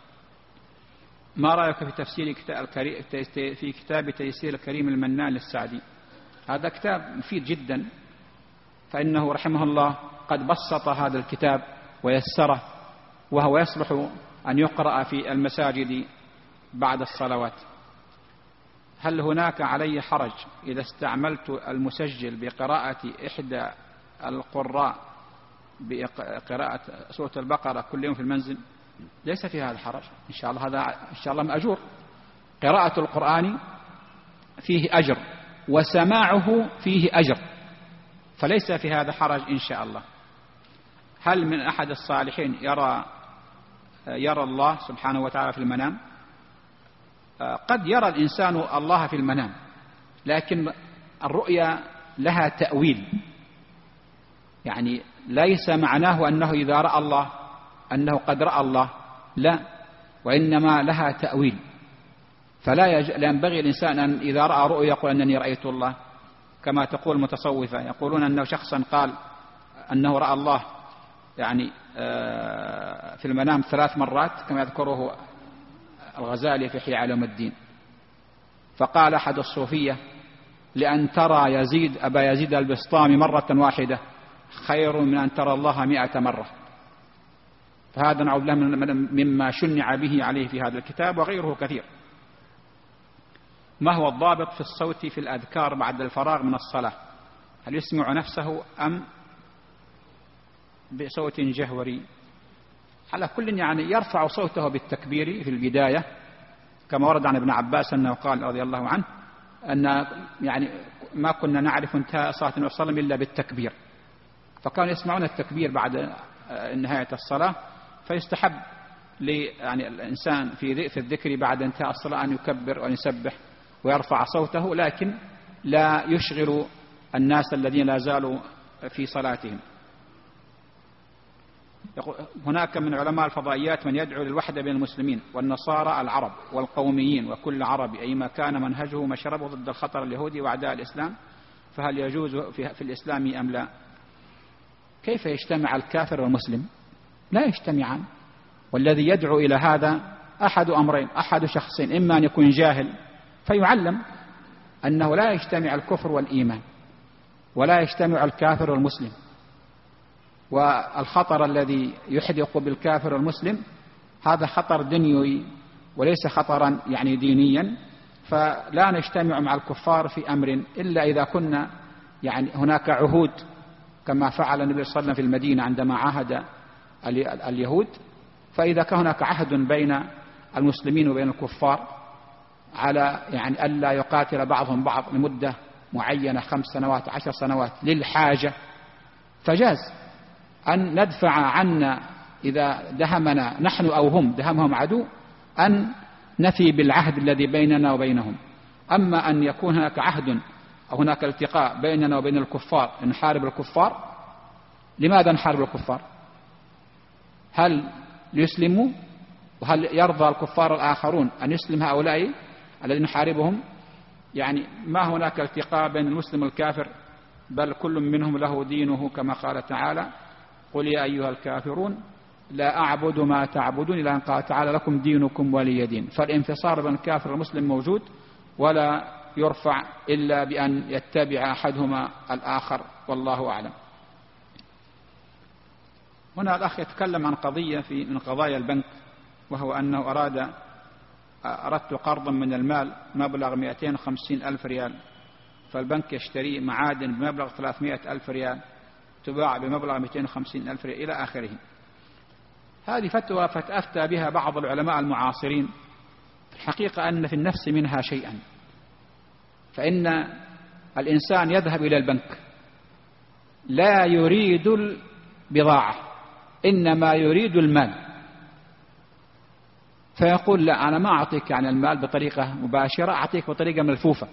ما رأيك في تفسير في كتاب تيسير الكريم المنان للسعدي؟ هذا كتاب مفيد جدا، فإنه رحمه الله قد بسط هذا الكتاب ويسره، وهو يصلح أن يقرأ في المساجد بعد الصلوات. هل هناك علي حرج إذا استعملت المسجل بقراءة إحدى القراء بقراءة سورة البقرة كل يوم في المنزل؟ ليس في هذا حرج، إن شاء الله هذا إن شاء الله مأجور. قراءة القرآن فيه أجر، وسماعه فيه أجر، فليس في هذا حرج إن شاء الله. هل من أحد الصالحين يرى الله سبحانه وتعالى في المنام؟ قد يرى الإنسان الله في المنام، لكن الرؤيا لها تأويل، يعني ليس معناه أنه إذا رأى الله أنه قد رأى الله، لا، وإنما لها تأويل. فلا ينبغي الإنسان أن إذا رأى رؤيا يقول أنني رأيت الله، كما تقول المتصوفة، يقولون أنه شخصا قال أنه رأى الله يعني في المنام 3 مرات كما يذكره الغزالي في إحياء علوم الدين. فقال أحد الصوفية: لأن ترى يزيد أبا يزيد البسطامي مرة واحدة خير من أن ترى الله 100 مرة. فهذا نعوذ بالله مما شنع به عليه في هذا الكتاب وغيره كثير. ما هو الضابط في الصوت في الأذكار بعد الفراغ من الصلاة؟ هل يسمع نفسه أم بصوت جهوري؟ على كل يعني يرفع صوته بالتكبير في البداية، كما ورد عن ابن عباس أنه قال رضي الله عنه أن يعني ما كنا نعرف انتهاء صلاة النبي صلى الله عليه وسلم إلا بالتكبير، فكانوا يسمعون التكبير بعد نهاية الصلاة. فيستحب يعني الإنسان في الذكر بعد انتهاء الصلاة أن يكبر وأن يسبح ويرفع صوته، لكن لا يشغل الناس الذين لا زالوا في صلاتهم. هناك من علماء الفضائيات من يدعو للوحدة بين المسلمين والنصارى العرب والقوميين وكل عربي أيما كان منهجه مشربه ضد الخطر اليهودي وأعداء الإسلام، فهل يجوز في الإسلام أم لا؟ كيف يجتمع الكافر والمسلم؟ لا يجتمعان. والذي يدعو إلى هذا أحد أمرين، أحد شخصين: إما أن يكون جاهل فيعلم أنه لا يجتمع الكفر والإيمان، ولا يجتمع الكافر والمسلم، والخطر الذي يحدق بالكافر والمسلم هذا خطر دنيوي وليس خطرا يعني دينيا. فلا نجتمع مع الكفار في أمر إلا إذا كنا يعني هناك عهود، كما فعل النبي صلى الله عليه وسلم في المدينة عندما عاهد اليهود. فإذا كان هناك عهد بين المسلمين وبين الكفار على يعني ألا يقاتل بعضهم بعض لمدة معينة 5 سنوات 10 سنوات للحاجة، فجاز أن ندفع عنا إذا دهمنا نحن أو هم دهمهم عدو أن نفي بالعهد الذي بيننا وبينهم. أما أن يكون هناك عهد أو هناك التقاء بيننا وبين الكفار نحارب الكفار، لماذا نحارب الكفار؟ هل ليسلموا؟ وهل يرضى الكفار الآخرون أن يسلم هؤلاء الذين نحاربهم؟ يعني ما هناك التقاء بين المسلم والكافر، بل كل منهم له دينه، كما قال تعالى: قل يا أيها الكافرون لا أعبد ما تعبدون إلا أن قال تعالى لكم دينكم ولي دين. فالانفصال بين الكافر والمسلم موجود، ولا يرفع إلا بأن يتبع أحدهما الآخر، والله أعلم. هنا الأخ يتكلم عن قضية من قضايا البنك، وهو أنه أردت قرضا من المال مبلغ 250,000 ريال، فالبنك يشتري معادن بمبلغ 300,000 ريال تباع بمبلغ 250,000 ريال إلى آخره. هذه فتوى فتأفتى بها بعض العلماء المعاصرين. في الحقيقة أن في النفس منها شيئا، فإن الإنسان يذهب إلى البنك لا يريد البضاعة، إنما يريد المال، فيقول: لا، أنا ما أعطيك يعني المال بطريقة مباشرة، أعطيك بطريقة ملفوفة،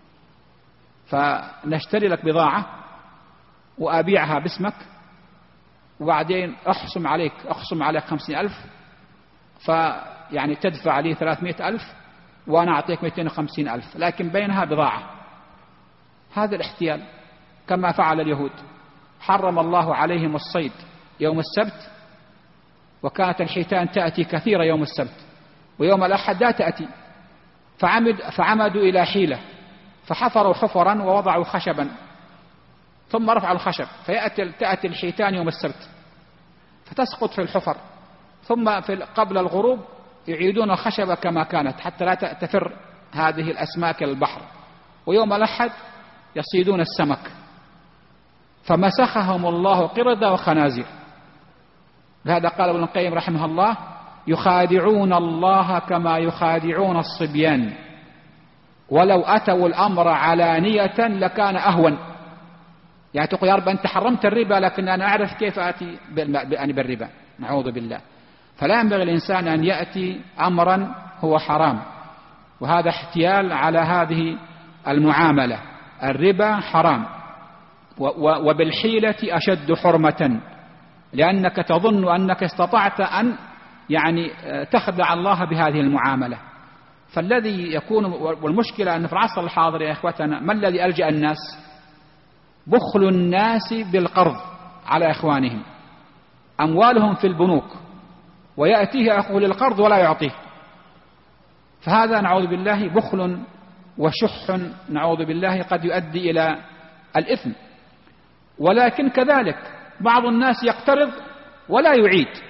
فنشتري لك بضاعة وأبيعها باسمك، وبعدين أخصم عليك 50,000، فيعني تدفع لي 300,000 وأنا أعطيك 250,000، لكن بينها بضاعة. هذا الاحتيال كما فعل اليهود. حرم الله عليهم الصيد يوم السبت، وكانت الحيتان تأتي كثيرة يوم السبت، ويوم الأحد لا تأتي، فعمدوا إلى حيلة، فحفروا حفرا ووضعوا خشبا، ثم رفعوا الخشب، تأتي الحيتان يوم السبت فتسقط في الحفر، ثم قبل الغروب يعيدون الخشبة كما كانت حتى لا تفر هذه الأسماك البحر، ويوم الأحد يصيدون السمك، فمسخهم الله قردة وخنازير. لهذا قال ابن القيم رحمه الله: يخادعون الله كما يخادعون الصبيان. ولو أتوا الأمر علانية لكان أهون. يعني تقول يا رب أنت حرمت الربا لكن أنا أعرف كيف آتي بالربا، نعوذ بالله. فلا ينبغي الإنسان أن يأتي أمرا هو حرام، وهذا احتيال على هذه المعاملة. الربا حرام، وبالحيلة أشد حرمة، لأنك تظن أنك استطعت أن يعني تخدع الله بهذه المعاملة. فالذي يكون، والمشكلة أن في العصر الحاضر يا إخوتنا ما الذي ألجأ الناس؟ بخل الناس بالقرض على إخوانهم، أموالهم في البنوك ويأتيه أخوه للقرض ولا يعطيه، فهذا نعوذ بالله بخل وشح نعوذ بالله قد يؤدي إلى الإثم. ولكن كذلك بعض الناس يقترض ولا يعيد،